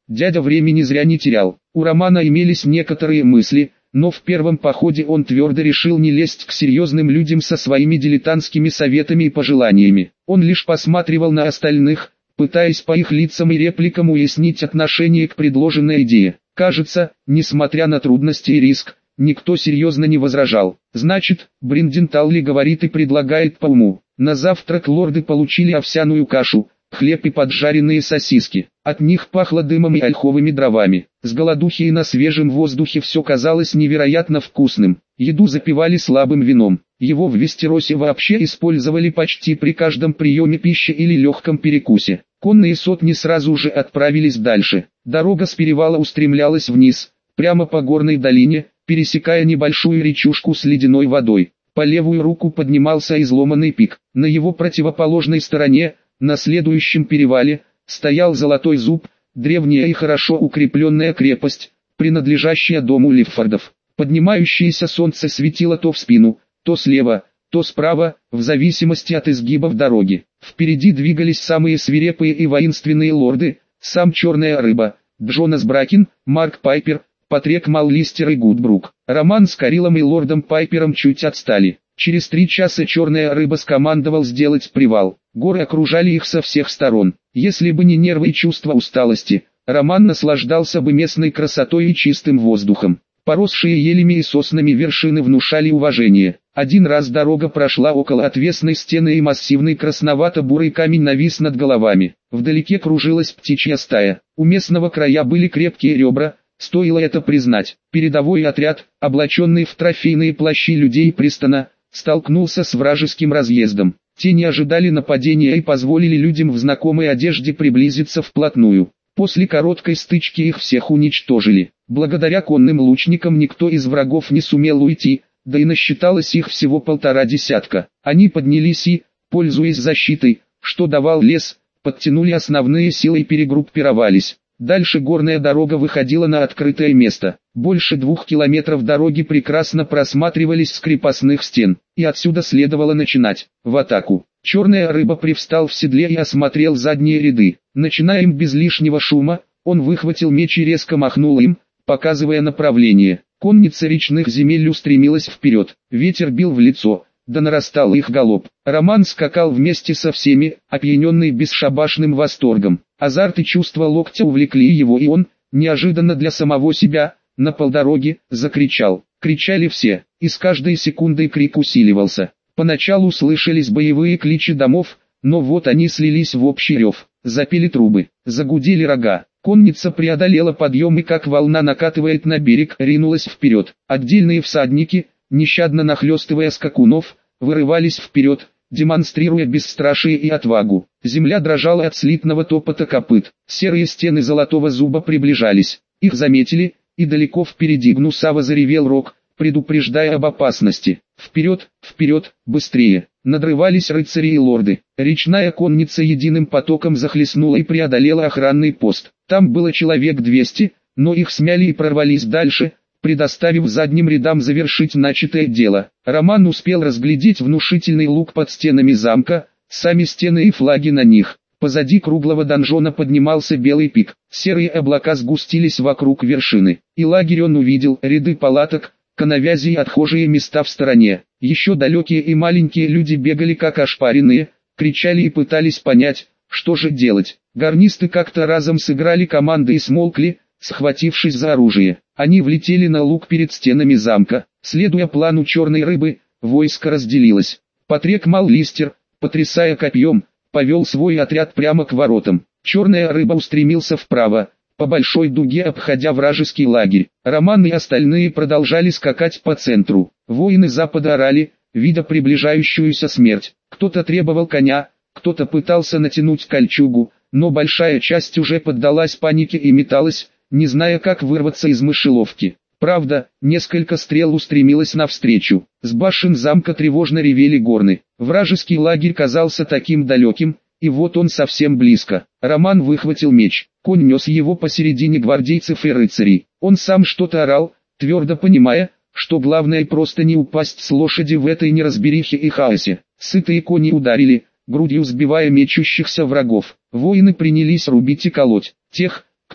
Дядя времени зря не терял. У Романа имелись некоторые мысли, но в первом походе он твердо решил не лезть к серьезным людям со своими дилетантскими советами и пожеланиями. Он лишь посматривал на остальных, пытаясь по их лицам и репликам уяснить отношение к предложенной идее. Кажется, несмотря на трудности и риск, никто серьезно не возражал. Значит, Бринденталли говорит и предлагает по уму. На завтрак лорды получили овсяную кашу, хлеб и поджаренные сосиски. От них пахло дымом и ольховыми дровами. С голодухи и на свежем воздухе все казалось невероятно вкусным. Еду запивали слабым вином. Его в Вестеросе вообще использовали почти при каждом приеме пищи или легком перекусе. Конные сотни сразу же отправились дальше. Дорога с перевала устремлялась вниз, прямо по горной долине, пересекая небольшую речушку с ледяной водой. По левую руку поднимался изломанный пик. На его противоположной стороне, на следующем перевале, стоял Золотой Зуб, древняя и хорошо укрепленная крепость, принадлежащая дому Лиффордов. Поднимающееся солнце светило то в спину, то слева, то справа, в зависимости от изгибов дороги. Впереди двигались самые свирепые и воинственные лорды, сам Черная Рыба, Джонас Бракин, Марк Пайпер, Патрик Маллистер и Гудбрук. Роман с Карилом и лордом Пайпером чуть отстали. Через 3 часа Черная Рыба скомандовал сделать привал. Горы окружали их со всех сторон. Если бы не нервы и чувство усталости, Роман наслаждался бы местной красотой и чистым воздухом. Поросшие елями и соснами вершины внушали уважение. Один раз дорога прошла около отвесной стены, и массивный красновато-бурый камень навис над головами. Вдалеке кружилась птичья стая. У местного края были крепкие ребра, стоило это признать. Передовой отряд, облаченный в трофейные плащи людей Пристона, столкнулся с вражеским разъездом. Те не ожидали нападения и позволили людям в знакомой одежде приблизиться вплотную. После короткой стычки их всех уничтожили. Благодаря конным лучникам никто из врагов не сумел уйти, да и насчиталось их всего 1,5 десятка. Они поднялись и, пользуясь защитой, что давал лес, подтянули основные силы и перегруппировались. Дальше горная дорога выходила на открытое место. Больше 2 километров дороги прекрасно просматривались с крепостных стен, и отсюда следовало начинать в атаку. Черная Рыба привстал в седле и осмотрел задние ряды. Начинаем без лишнего шума, он выхватил меч и резко махнул им, показывая направление. Конница речных земель устремилась вперед. Ветер бил в лицо, да нарастал их галоп. Роман скакал вместе со всеми, опьяненный бесшабашным восторгом. Азарт и чувство локтя увлекли его, и он, неожиданно для самого себя, на полдороги, закричал. Кричали все, и с каждой секундой крик усиливался. Поначалу слышались боевые кличи домов, но вот они слились в общий рев. Запели трубы, загудели рога. Конница преодолела подъем и, как волна накатывает на берег, ринулась вперед. Отдельные всадники, нещадно нахлестывая скакунов, вырывались вперед, демонстрируя бесстрашие и отвагу. Земля дрожала от слитного топота копыт. Серые стены Золотого Зуба приближались. Их заметили, и далеко впереди гнусаво заревел рог, предупреждая об опасности. Вперед, вперед, быстрее! Надрывались рыцари и лорды. Речная конница единым потоком захлестнула и преодолела охранный пост. Там было человек 200, но их смяли и прорвались дальше, предоставив задним рядам завершить начатое дело. Роман успел разглядеть внушительный луг под стенами замка, сами стены и флаги на них. Позади круглого донжона поднимался белый пик. Серые облака сгустились вокруг вершины. И лагерь он увидел, ряды палаток, коновязи и отхожие места в стороне. Еще далекие и маленькие люди бегали как ошпаренные, кричали и пытались понять, что же делать. Гарнисты как-то разом сыграли команды и смолкли, схватившись за оружие. Они влетели на луг перед стенами замка. Следуя плану Черной Рыбы, войско разделилось. Патрик Маллистер, потрясая копьем, повел свой отряд прямо к воротам. Черная Рыба устремился вправо, по большой дуге обходя вражеский лагерь. Роман и остальные продолжали скакать по центру. Воины Запада орали, видя приближающуюся смерть. Кто-то требовал коня, кто-то пытался натянуть кольчугу, но большая часть уже поддалась панике и металась, не зная, как вырваться из мышеловки. Правда, несколько стрел устремилось навстречу. С башен замка тревожно ревели горны. Вражеский лагерь казался таким далеким, и вот он совсем близко. Роман выхватил меч. Конь нес его посередине гвардейцев и рыцарей. Он сам что-то орал, твердо понимая, что главное просто не упасть с лошади в этой неразберихе и хаосе. Сытые кони ударили, грудью сбивая мечущихся врагов. Воины принялись рубить и колоть тех,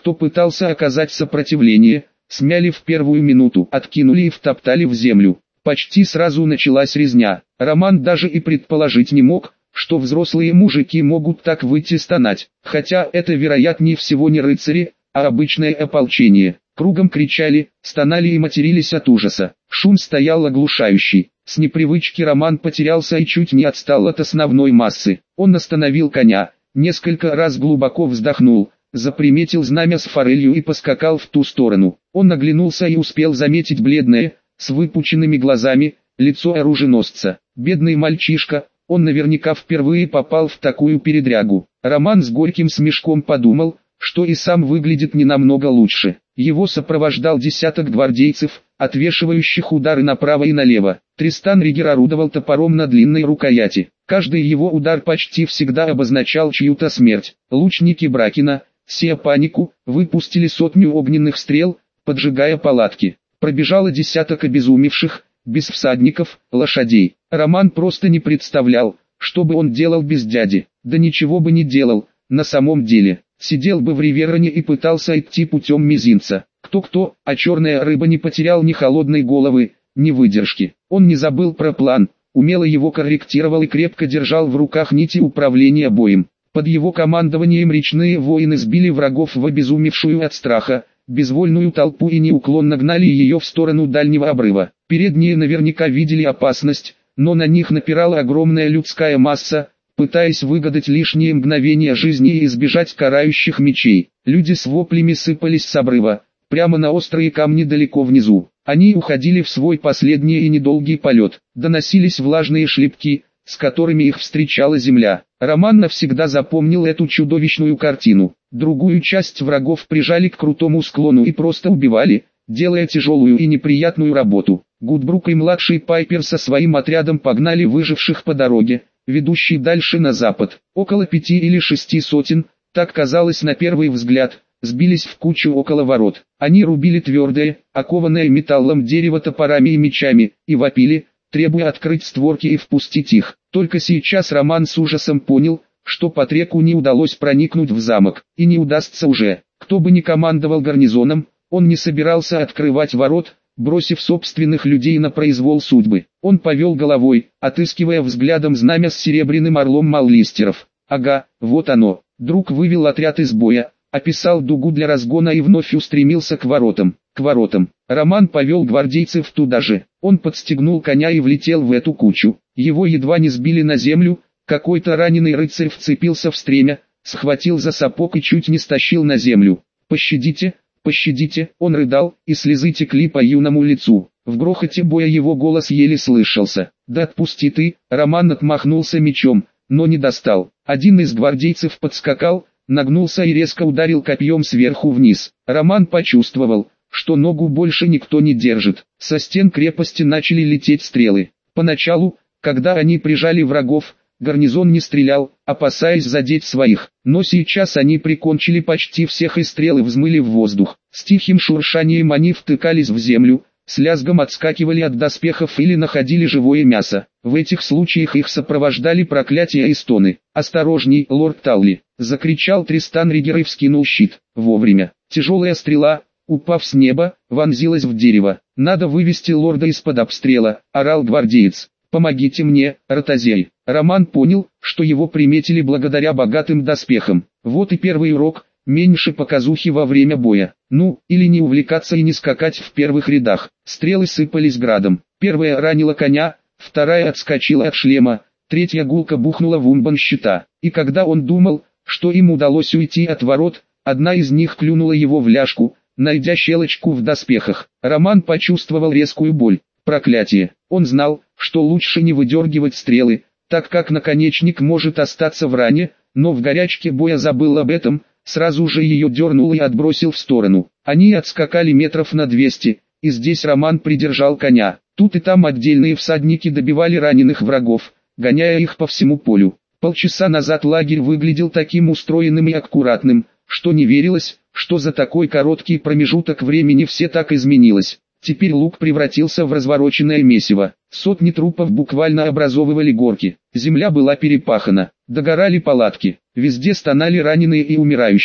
кто пытался оказать сопротивление, смяли в первую минуту, откинули и втоптали в землю. Почти сразу началась резня. Роман даже и предположить не мог, что взрослые мужики могут так выйти стонать, хотя это вероятнее всего не рыцари, а обычное ополчение. Кругом кричали, стонали и матерились от ужаса. Шум стоял оглушающий. С непривычки Роман потерялся и чуть не отстал от основной массы. Он остановил коня, несколько раз глубоко вздохнул, заприметил знамя с форелью и поскакал в ту сторону. Он оглянулся и успел заметить бледное, с выпученными глазами, лицо оруженосца. Бедный мальчишка, он наверняка впервые попал в такую передрягу. Роман с горьким смешком подумал, что и сам выглядит не намного лучше. Его сопровождал десяток гвардейцев, отвешивающих удары направо и налево. Тристан Ригер орудовал топором на длинной рукояти. Каждый его удар почти всегда обозначал чью-то смерть. Лучники Бракина, сея панику, выпустили сотню огненных стрел, поджигая палатки. Пробежало десяток обезумевших, без всадников, лошадей. Роман просто не представлял, что бы он делал без дяди. Да ничего бы не делал, на самом деле. Сидел бы в Ривероне и пытался идти путем мизинца. Кто-кто, а черная рыба не потерял ни холодной головы, ни выдержки. Он не забыл про план, умело его корректировал и крепко держал в руках нити управления боем. Под его командованием речные воины сбили врагов в обезумевшую от страха, безвольную толпу и неуклонно гнали ее в сторону дальнего обрыва. Передние наверняка видели опасность, но на них напирала огромная людская масса, пытаясь выгадать лишние мгновения жизни и избежать карающих мечей. Люди с воплями сыпались с обрыва, прямо на острые камни далеко внизу. Они уходили в свой последний и недолгий полет. Доносились влажные шлепки, с которыми их встречала земля. Роман навсегда запомнил эту чудовищную картину. Другую часть врагов прижали к крутому склону и просто убивали, делая тяжелую и неприятную работу. Гудбрук и младший Пайпер со своим отрядом погнали выживших по дороге, ведущей дальше на запад. Около 5 или 6 сотен, так казалось на первый взгляд, сбились в кучу около ворот. Они рубили твердое, окованное металлом дерево топорами и мечами, и вопили, требуя открыть створки и впустить их. Только сейчас Роман с ужасом понял, что Патреку не удалось проникнуть в замок, и не удастся уже. Кто бы ни командовал гарнизоном, он не собирался открывать ворот, бросив собственных людей на произвол судьбы. Он повел головой, отыскивая взглядом знамя с серебряным орлом Маллистеров. Ага, вот оно. Друг вывел отряд из боя, описал дугу для разгона и вновь устремился к воротам. К воротам. Роман повел гвардейцев туда же. Он подстегнул коня и влетел в эту кучу. Его едва не сбили на землю, какой-то раненый рыцарь вцепился в стремя, схватил за сапог и чуть не стащил на землю. «Пощадите, пощадите!» Он рыдал, и слезы текли по юному лицу. В грохоте боя его голос еле слышался. «Да отпусти ты!» Роман отмахнулся мечом, но не достал. Один из гвардейцев подскакал, нагнулся и резко ударил копьем сверху вниз. Роман почувствовал, что ногу больше никто не держит. Со стен крепости начали лететь стрелы. Поначалу, когда они прижали врагов, гарнизон не стрелял, опасаясь задеть своих. Но сейчас они прикончили почти всех и стрелы взмыли в воздух. С тихим шуршанием они втыкались в землю, с лязгом отскакивали от доспехов или находили живое мясо. В этих случаях их сопровождали проклятия и стоны. «Осторожней, лорд Талли!» — закричал Тристан Ригер и вскинул щит. Вовремя. Тяжелая стрела, упав с неба, вонзилась в дерево. «Надо вывести лорда из-под обстрела», — орал гвардеец. «Помогите мне, ротозей!» Роман понял, что его приметили благодаря богатым доспехам. Вот и первый урок. Меньше показухи во время боя. Ну, или не увлекаться и не скакать в первых рядах. Стрелы сыпались градом. Первая ранила коня, вторая отскочила от шлема, третья гулко бухнула в умбан щита. И когда он думал, что им удалось уйти от ворот, одна из них клюнула его в ляжку, найдя щелочку в доспехах. Роман почувствовал резкую боль. Проклятие. Он знал, что лучше не выдергивать стрелы, так как наконечник может остаться в ране, но в горячке боя забыл об этом. Сразу же ее дернул и отбросил в сторону. Они отскакали метров на 200, и здесь Роман придержал коня. Тут и там отдельные всадники добивали раненых врагов, гоняя их по всему полю. Полчаса назад лагерь выглядел таким устроенным и аккуратным, что не верилось, что за такой короткий промежуток времени все так изменилось. Теперь луг превратился в развороченное месиво. Сотни трупов буквально образовывали горки. Земля была перепахана. Догорали палатки. Везде стонали раненые и умирающие.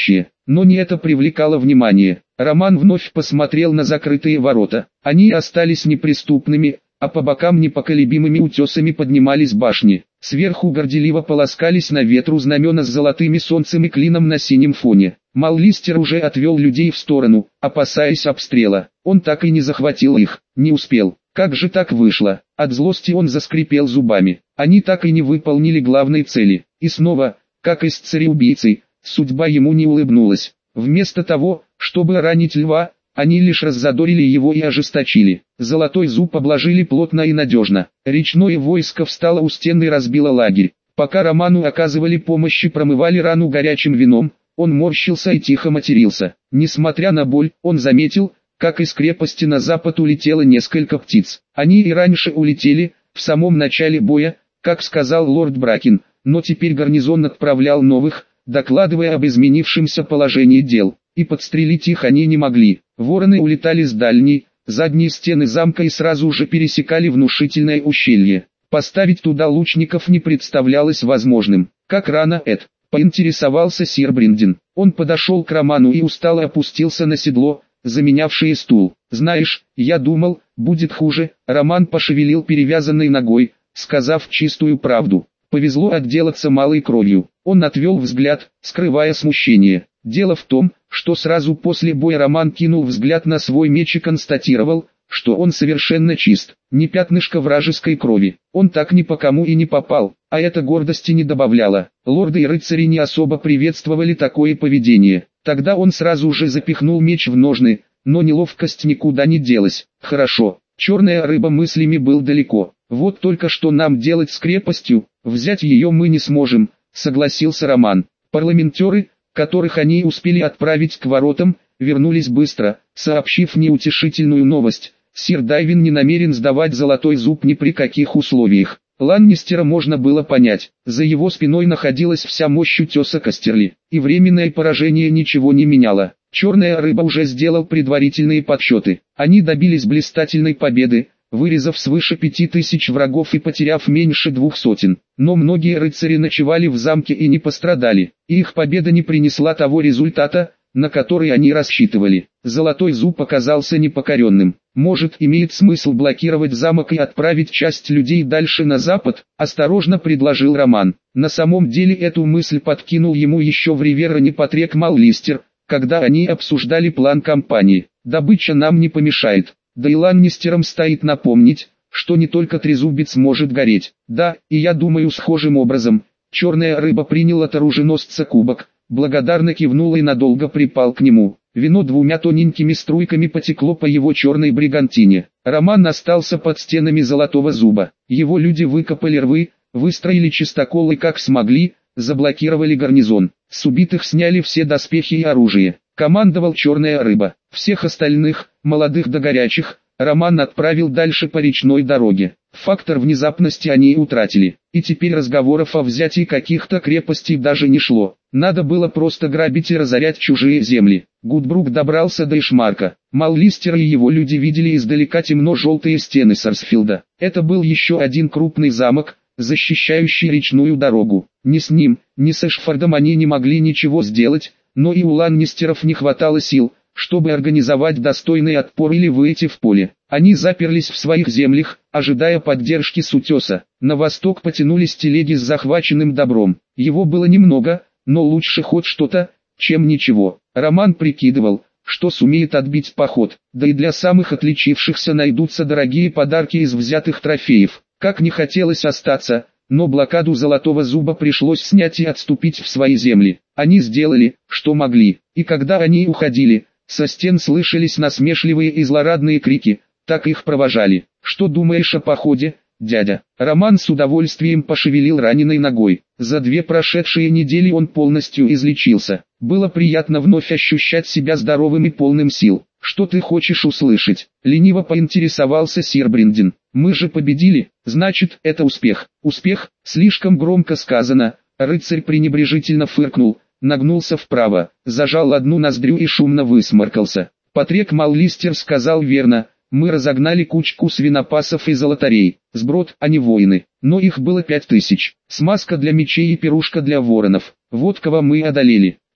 но не это привлекало внимание. Роман вновь посмотрел на закрытые ворота. Они остались неприступными, а по бокам непоколебимыми утесами поднимались башни. Сверху горделиво полоскались на ветру знамена с золотыми солнцем и клином на синем фоне. Маллистер уже отвел людей в сторону, опасаясь обстрела. Он так и не захватил их, не успел. Как же так вышло? От злости он заскрипел зубами. Они так и не выполнили главной цели. И снова, как и с цареубийцей, судьба ему не улыбнулась. Вместо того, чтобы ранить льва, они лишь раззадорили его и ожесточили. Золотой зуб обложили плотно и надежно. Речное войско встало у стены и разбило лагерь. Пока Роману оказывали помощь и промывали рану горячим вином, он морщился и тихо матерился. Несмотря на боль, он заметил, как из крепости на запад улетело несколько птиц. Они и раньше улетели, в самом начале боя, как сказал лорд Бракин, но теперь гарнизон отправлял новых, докладывая об изменившемся положении дел. И подстрелить их они не могли. Вороны улетали с дальней, задней стены замка и сразу же пересекали внушительное ущелье. Поставить туда лучников не представлялось возможным. Как рано, Эд? Поинтересовался сир Бриндин. Он подошел к Роману и устало опустился на седло, заменявшее стул. «Знаешь, я думал, будет хуже». Роман пошевелил перевязанной ногой, сказав чистую правду. Повезло отделаться малой кровью. Он отвел взгляд, скрывая смущение. Дело в том, что сразу после боя Роман кинул взгляд на свой меч и констатировал, что он совершенно чист, ни пятнышка вражеской крови. Он так ни по кому и не попал, а это гордости не добавляло. Лорды и рыцари не особо приветствовали такое поведение. Тогда он сразу же запихнул меч в ножны, но неловкость никуда не делась. Хорошо, черная рыба мыслями был далеко. Вот только что нам делать с крепостью, взять ее мы не сможем, согласился Роман. Парламентеры, которых они успели отправить к воротам, вернулись быстро, сообщив неутешительную новость. Сир Дайвин не намерен сдавать золотой зуб ни при каких условиях. Ланнистера можно было понять, за его спиной находилась вся мощь утеса Кастерли, и временное поражение ничего не меняло. Черная рыба уже сделал предварительные подсчеты. Они добились блистательной победы, вырезав свыше 5000 врагов и потеряв меньше 200. Но многие рыцари ночевали в замке и не пострадали, и их победа не принесла того результата, на который они рассчитывали. Золотой зуб оказался непокоренным. Может, имеет смысл блокировать замок и отправить часть людей дальше на запад, осторожно предложил Роман. На самом деле эту мысль подкинул ему еще в Ривероне Патрик Маллистер, когда они обсуждали план кампании. Добыча нам не помешает. Да и Ланнистерам стоит напомнить, что не только трезубец может гореть. Да, и я думаю схожим образом. Черная рыба принял от оруженосца кубок, благодарно кивнул и надолго припал к нему. Вино двумя тоненькими струйками потекло по его черной бригантине. Роман остался под стенами Золотого Зуба. Его люди выкопали рвы, выстроили чистоколы как смогли, заблокировали гарнизон. С убитых сняли все доспехи и оружие. Командовал Черная рыба. Всех остальных, молодых да горячих, Роман отправил дальше по речной дороге. Фактор внезапности они утратили, и теперь разговоров о взятии каких-то крепостей даже не шло. Надо было просто грабить и разорять чужие земли. Гудбрук добрался до Ишмарка. Маллистер и его люди видели издалека темно-желтые стены Сарсфилда. Это был еще один крупный замок, защищающий речную дорогу. Ни с ним, ни с Эшфордом они не могли ничего сделать, но и у ланнистеров не хватало сил, чтобы организовать достойный отпор или выйти в поле. Они заперлись в своих землях, ожидая поддержки с утеса. На восток потянулись телеги с захваченным добром. Его было немного, но лучше хоть что-то, чем ничего. Роман прикидывал, что сумеет отбить поход, да и для самых отличившихся найдутся дорогие подарки из взятых трофеев. Как не хотелось остаться, но блокаду Золотого Зуба пришлось снять и отступить в свои земли. Они сделали, что могли, и когда они уходили, со стен слышались насмешливые и злорадные крики, так их провожали. «Что думаешь о походе, дядя?» Роман с удовольствием пошевелил раненой ногой. За 2 прошедшие недели он полностью излечился. Было приятно вновь ощущать себя здоровым и полным сил. «Что ты хочешь услышать?» — лениво поинтересовался сир Бриндин. «Мы же победили, значит, это успех». «Успех?» — слишком громко сказано. Рыцарь пренебрежительно фыркнул, нагнулся вправо, зажал одну ноздрю и шумно высморкался. Патрик Маллистер сказал верно. Мы разогнали кучку свинопасов и золотарей, сброд, а не воины, но их было 5000. Смазка для мечей и пирушка для воронов. Вот кого мы одолели.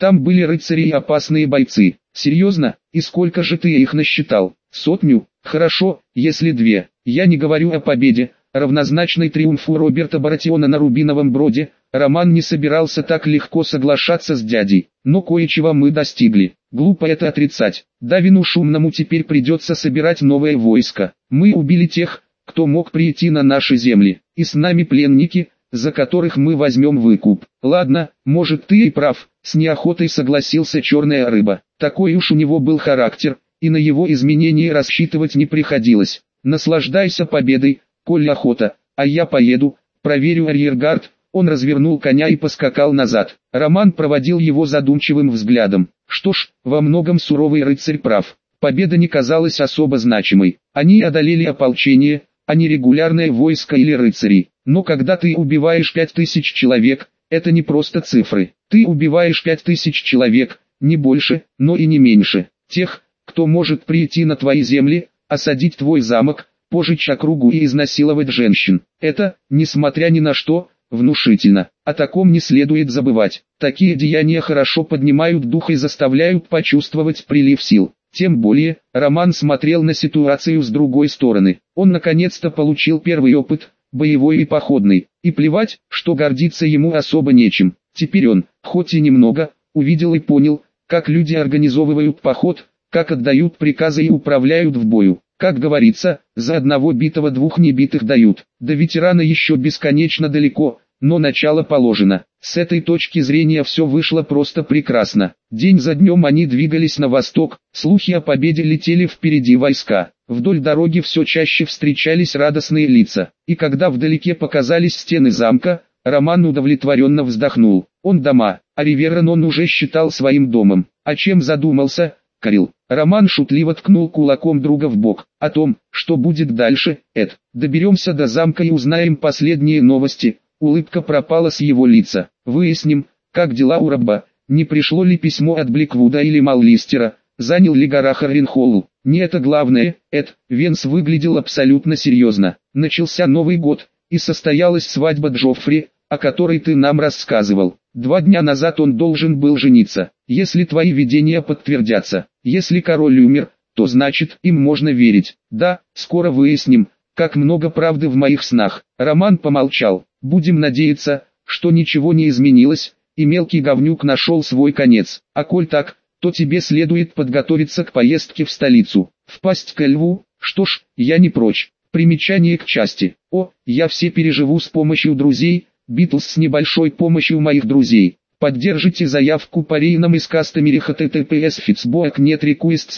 Там были рыцари и опасные бойцы. Серьезно? И сколько же ты их насчитал? 100? Хорошо, если 2. Я не говорю о победе, равнозначной триумфу Роберта Баратиона на Рубиновом Броде. Роман не собирался так легко соглашаться с дядей, но кое-чего мы достигли. Глупо это отрицать. Давину Шумному теперь придется собирать новое войско. Мы убили тех, кто мог прийти на наши земли, и с нами пленники, за которых мы возьмем выкуп. Ладно, может ты и прав, с неохотой согласился Черная Рыба. Такой уж у него был характер, и на его изменения рассчитывать не приходилось. Наслаждайся победой, коль охота, а я поеду, проверю арьергард. Он развернул коня и поскакал назад. Роман проводил его задумчивым взглядом. Что ж, во многом суровый рыцарь прав. Победа не казалась особо значимой. Они одолели ополчение, а не регулярное войско или рыцари. Но когда ты убиваешь 5000 человек, это не просто цифры. Ты убиваешь 5000 человек, не больше, но и не меньше. Тех, кто может прийти на твои земли, осадить твой замок, пожечь округу и изнасиловать женщин. Это, несмотря ни на что, внушительно. О таком не следует забывать. Такие деяния хорошо поднимают дух и заставляют почувствовать прилив сил. Тем более, Роман смотрел на ситуацию с другой стороны. Он наконец-то получил первый опыт, боевой и походный, и плевать, что гордиться ему особо нечем. Теперь он, хоть и немного, увидел и понял, как люди организовывают поход, как отдают приказы и управляют в бою. Как говорится, за одного битого 2 небитых дают. До ветерана еще бесконечно далеко, но начало положено. С этой точки зрения все вышло просто прекрасно. День за днем они двигались на восток, слухи о победе летели впереди войска. Вдоль дороги все чаще встречались радостные лица. И когда вдалеке показались стены замка, Роман удовлетворенно вздохнул. Он дома, а Риверон он уже считал своим домом. О чем задумался, Карил? Роман шутливо ткнул кулаком друга в бок. О том, что будет дальше, Эд. Доберемся до замка и узнаем последние новости. Улыбка пропала с его лица. Выясним, как дела у Раба, не пришло ли письмо от Бликвуда или Маллистера, занял ли гора Харренхолл. Не это главное, Эд. Венс выглядел абсолютно серьезно. Начался Новый год, и состоялась свадьба Джоффри, о которой ты нам рассказывал. 2 дня назад он должен был жениться. Если твои видения подтвердятся, если король умер, то значит им можно верить. Да, скоро выясним, как много правды в моих снах. Роман помолчал. Будем надеяться, что ничего не изменилось, и мелкий говнюк нашел свой конец. А коль так, то тебе следует подготовиться к поездке в столицу. Впасть ко льву, что ж, я не прочь. Примечание к части. Я все переживу с помощью друзей, Битлз с небольшой помощью моих друзей. Поддержите заявку по рейнам из кастомере https fitsboak net requests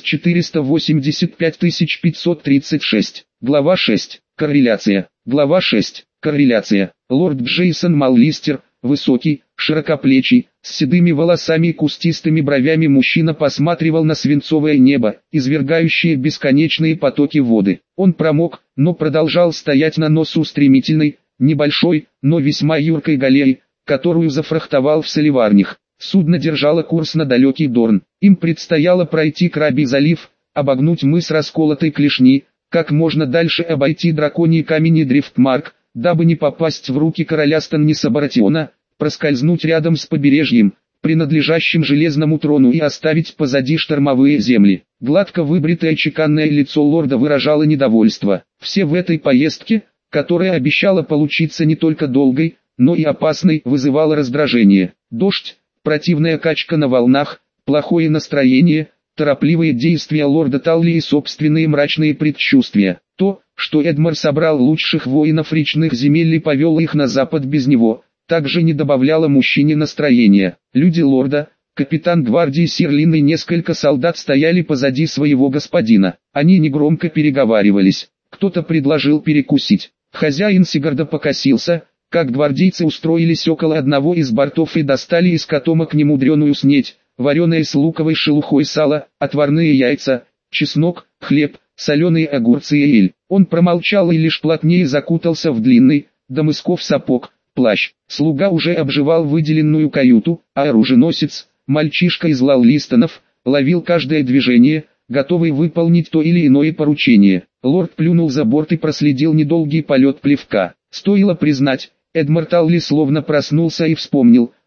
485536. Глава 6. Корреляция. Глава 6. Корреляция. Лорд Джейсон Маллистер, высокий, широкоплечий, с седыми волосами и кустистыми бровями мужчина посматривал на свинцовое небо, извергающее бесконечные потоки воды. Он промок, но продолжал стоять на носу стремительной, небольшой, но весьма юркой галеи, которую зафрахтовал в Соливарнях. Судно держало курс на далекий Дорн. Им предстояло пройти Крабий залив, обогнуть мыс Расколотой Клешни, как можно дальше обойти Драконий камень и Дрифтмарк, дабы не попасть в руки короля Станниса Баратиона, проскользнуть рядом с побережьем, принадлежащим Железному трону, и оставить позади штормовые земли. Гладко выбритое чеканное лицо лорда выражало недовольство. Все в этой поездке, которая обещала получиться не только долгой, но и опасной, вызывало раздражение. Дождь, противная качка на волнах, плохое настроение, торопливые действия лорда Талли и собственные мрачные предчувствия. То, что Эдмар собрал лучших воинов речных земель и повел их на запад без него, также не добавляло мужчине настроения. Люди лорда, капитан гвардии сир Лин и несколько солдат стояли позади своего господина. Они негромко переговаривались. Кто-то предложил перекусить. Хозяин Сигарда покосился, как гвардейцы устроились около одного из бортов и достали из котомок немудреную снеть, вареное с луковой шелухой сало, отварные яйца, чеснок, хлеб, соленые огурцы и эль. Он промолчал и лишь плотнее закутался в длинный, до мысков сапог, плащ. Слуга уже обживал выделенную каюту, а оруженосец, мальчишка из Лаллистонов, ловил каждое движение, готовый выполнить то или иное поручение. Лорд плюнул за борт и проследил недолгий полет плевка. Стоило признать, Эдмар Талли словно проснулся и вспомнил,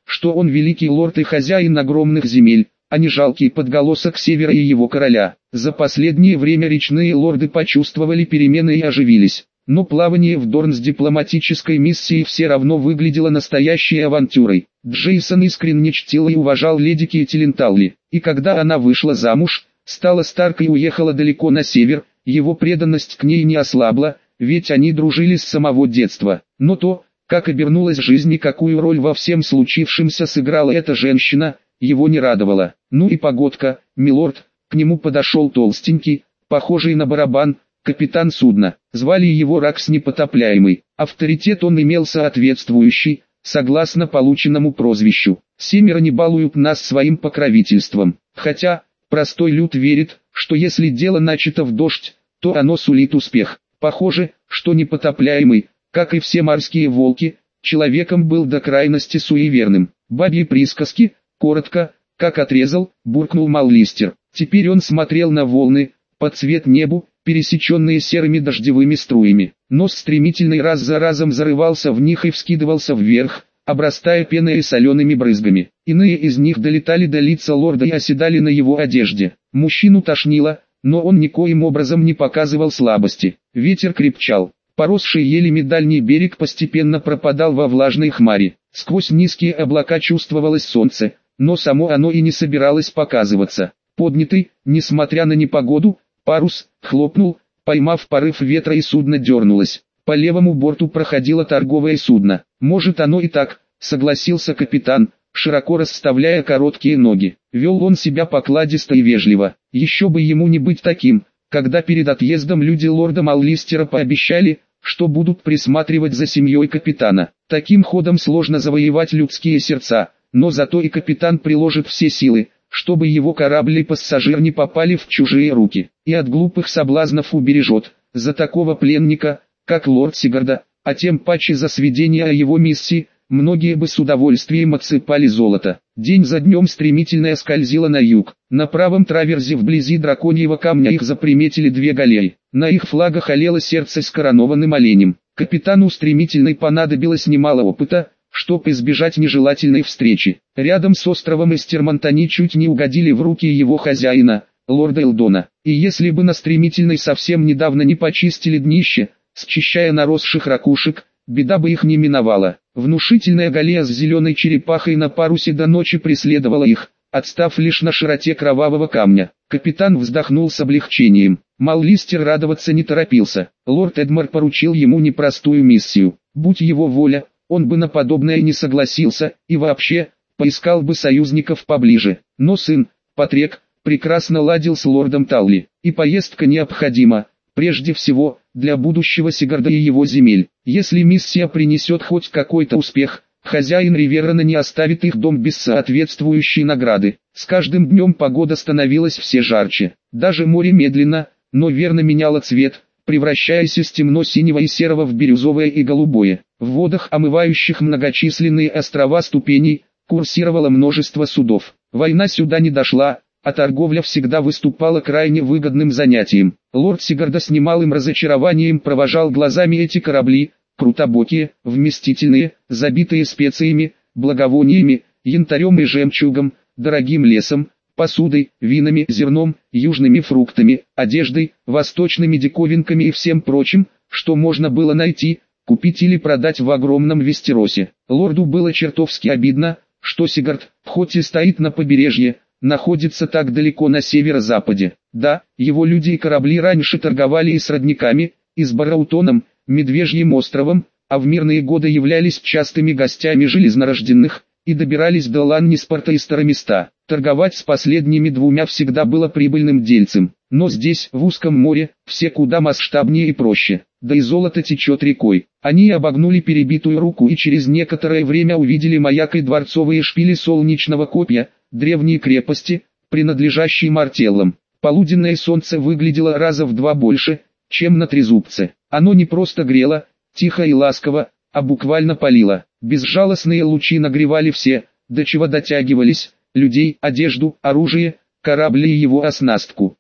что он великий лорд и хозяин огромных земель, а не жалкий подголосок севера и его короля. За последнее время речные лорды почувствовали перемены и оживились. Но плавание в Дорн с дипломатической миссией все равно выглядело настоящей авантюрой. Джейсон искренне чтил и уважал леди Кейтилин Талли, и когда она вышла замуж, стала старкой и уехала далеко на север, его преданность к ней не ослабла, ведь они дружили с самого детства. Но то, как обернулась жизнь и какую роль во всем случившемся сыграла эта женщина, его не радовало. Ну и погодка, милорд, к нему подошел толстенький, похожий на барабан, капитан судна. Звали его Ракс Непотопляемый. Авторитет он имел соответствующий, согласно полученному прозвищу. Семеро не балуют нас своим покровительством. Хотя, простой люд верит, что если дело начато в дождь, то оно сулит успех. Похоже, что Непотопляемый, как и все морские волки, человеком был до крайности суеверным. Бабьи присказки, коротко, как отрезал, буркнул Маллистер. Теперь он смотрел на волны, под цвет небу, пересеченные серыми дождевыми струями. Нос стремительный раз за разом зарывался в них и вскидывался вверх, обрастая пеной и солеными брызгами. Иные из них долетали до лица лорда и оседали на его одежде. Мужчину тошнило, но он никоим образом не показывал слабости. Ветер крепчал. Поросший елями дальний берег постепенно пропадал во влажной хмари. Сквозь низкие облака чувствовалось солнце, но само оно и не собиралось показываться. Поднятый, несмотря на непогоду, парус хлопнул, поймав порыв ветра, и судно дернулось. По левому борту проходило торговое судно. «Может, оно и так», — согласился капитан, широко расставляя короткие ноги. Вел он себя покладисто и вежливо. Еще бы ему не быть таким, когда перед отъездом люди лорда Маллистера пообещали, что будут присматривать за семьей капитана. Таким ходом сложно завоевать людские сердца, но зато и капитан приложит все силы, чтобы его корабль и пассажир не попали в чужие руки, и от глупых соблазнов убережет. За такого пленника, как лорд Сигарда, а тем паче за сведения о его миссии, многие бы с удовольствием отсыпали золото. День за днем стремительно скользило на юг. На правом траверзе вблизи драконьего камня их заприметили две галеи. На их флагах олело сердце с коронованным оленем. Капитану стремительной понадобилось немало опыта, чтобы избежать нежелательной встречи. Рядом с островом Эстермонтани чуть не угодили в руки его хозяина, лорда Элдона. И если бы на стремительной совсем недавно не почистили днище, счищая наросших ракушек, беда бы их не миновала. Внушительная галея с зеленой черепахой на парусе до ночи преследовала их, отстав лишь на широте кровавого камня. Капитан вздохнул с облегчением. Маллистер радоваться не торопился. Лорд Эдмар поручил ему непростую миссию. Будь его воля, он бы на подобное не согласился, и вообще, поискал бы союзников поближе. Но сын, Патрек, прекрасно ладил с лордом Талли, и поездка необходима, прежде всего, для будущего Сигарда и его земель. Если миссия принесет хоть какой-то успех, хозяин Риверана не оставит их дом без соответствующей награды. С каждым днем погода становилась все жарче. Даже море медленно, но верно меняло цвет, превращаясь из темно-синего и серого в бирюзовое и голубое. В водах, омывающих многочисленные острова ступеней, курсировало множество судов. Война сюда не дошла, а торговля всегда выступала крайне выгодным занятием. Лорд Сигарда с немалым разочарованием провожал глазами эти корабли, крутобокие, вместительные, забитые специями, благовониями, янтарем и жемчугом, дорогим лесом, посудой, винами, зерном, южными фруктами, одеждой, восточными диковинками и всем прочим, что можно было найти, купить или продать в огромном Вестеросе. Лорду было чертовски обидно, что Сигард, хоть и стоит на побережье, находится так далеко на северо-западе. Да, его люди и корабли раньше торговали и с родниками, и с Бараутоном, Медвежьим островом, а в мирные годы являлись частыми гостями железнорожденных, и добирались до Ланниспорта и Староместа. Торговать с последними двумя всегда было прибыльным дельцем. Но здесь, в узком море, все куда масштабнее и проще. Да и золото течет рекой. Они обогнули перебитую руку и через некоторое время увидели маяк и дворцовые шпили солнечного копья, древние крепости, принадлежащие Мартеллам. Полуденное солнце выглядело раза в два больше, чем на трезубце. Оно не просто грело, тихо и ласково, а буквально палило. Безжалостные лучи нагревали все, до чего дотягивались, людей, одежду, оружие, корабли и его оснастку.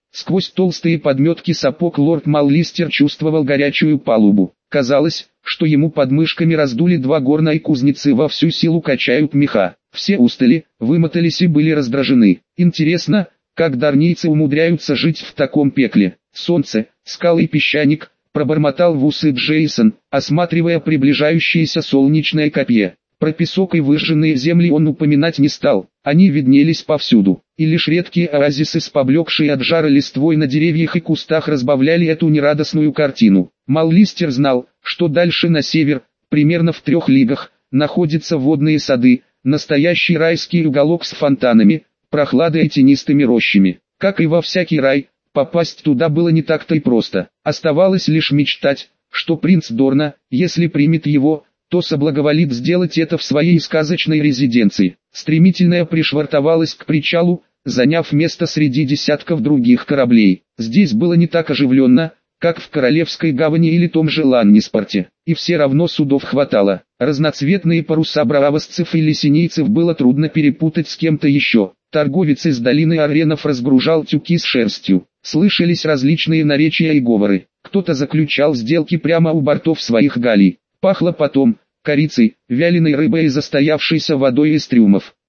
Сквозь толстые подметки сапог лорд Маллистер чувствовал горячую палубу. Казалось, что ему под мышками раздули два горные кузницы, во всю силу качают меха. Все устали, вымотались и были раздражены. Интересно, как дарнийцы умудряются жить в таком пекле. Солнце, скалы и песчаник, пробормотал в усы Джейсон, осматривая приближающееся солнечное копье. Про песок и выжженные земли он упоминать не стал, они виднелись повсюду, и лишь редкие оазисы с поблекшей от жара листвой на деревьях и кустах разбавляли эту нерадостную картину. Маллистер знал, что дальше на север, примерно в 3 лигах, находятся водные сады, настоящий райский уголок с фонтанами, прохладой и тенистыми рощами. Как и во всякий рай, попасть туда было не так-то и просто. Оставалось лишь мечтать, что принц Дорна, если примет его, то соблаговолит сделать это в своей сказочной резиденции. Стремительная пришвартовалась к причалу, заняв место среди десятков других кораблей. Здесь было не так оживленно, как в Королевской гавани или том же Ланниспорте, и все равно судов хватало. Разноцветные паруса бравосцев и лесенийцев было трудно перепутать с кем-то еще. Торговец из долины Аренов разгружал тюки с шерстью. Слышались различные наречия и говоры. Кто-то заключал сделки прямо у бортов своих галей. Пахло потом корицей, вяленой рыбой и застоявшейся водой из трюмов.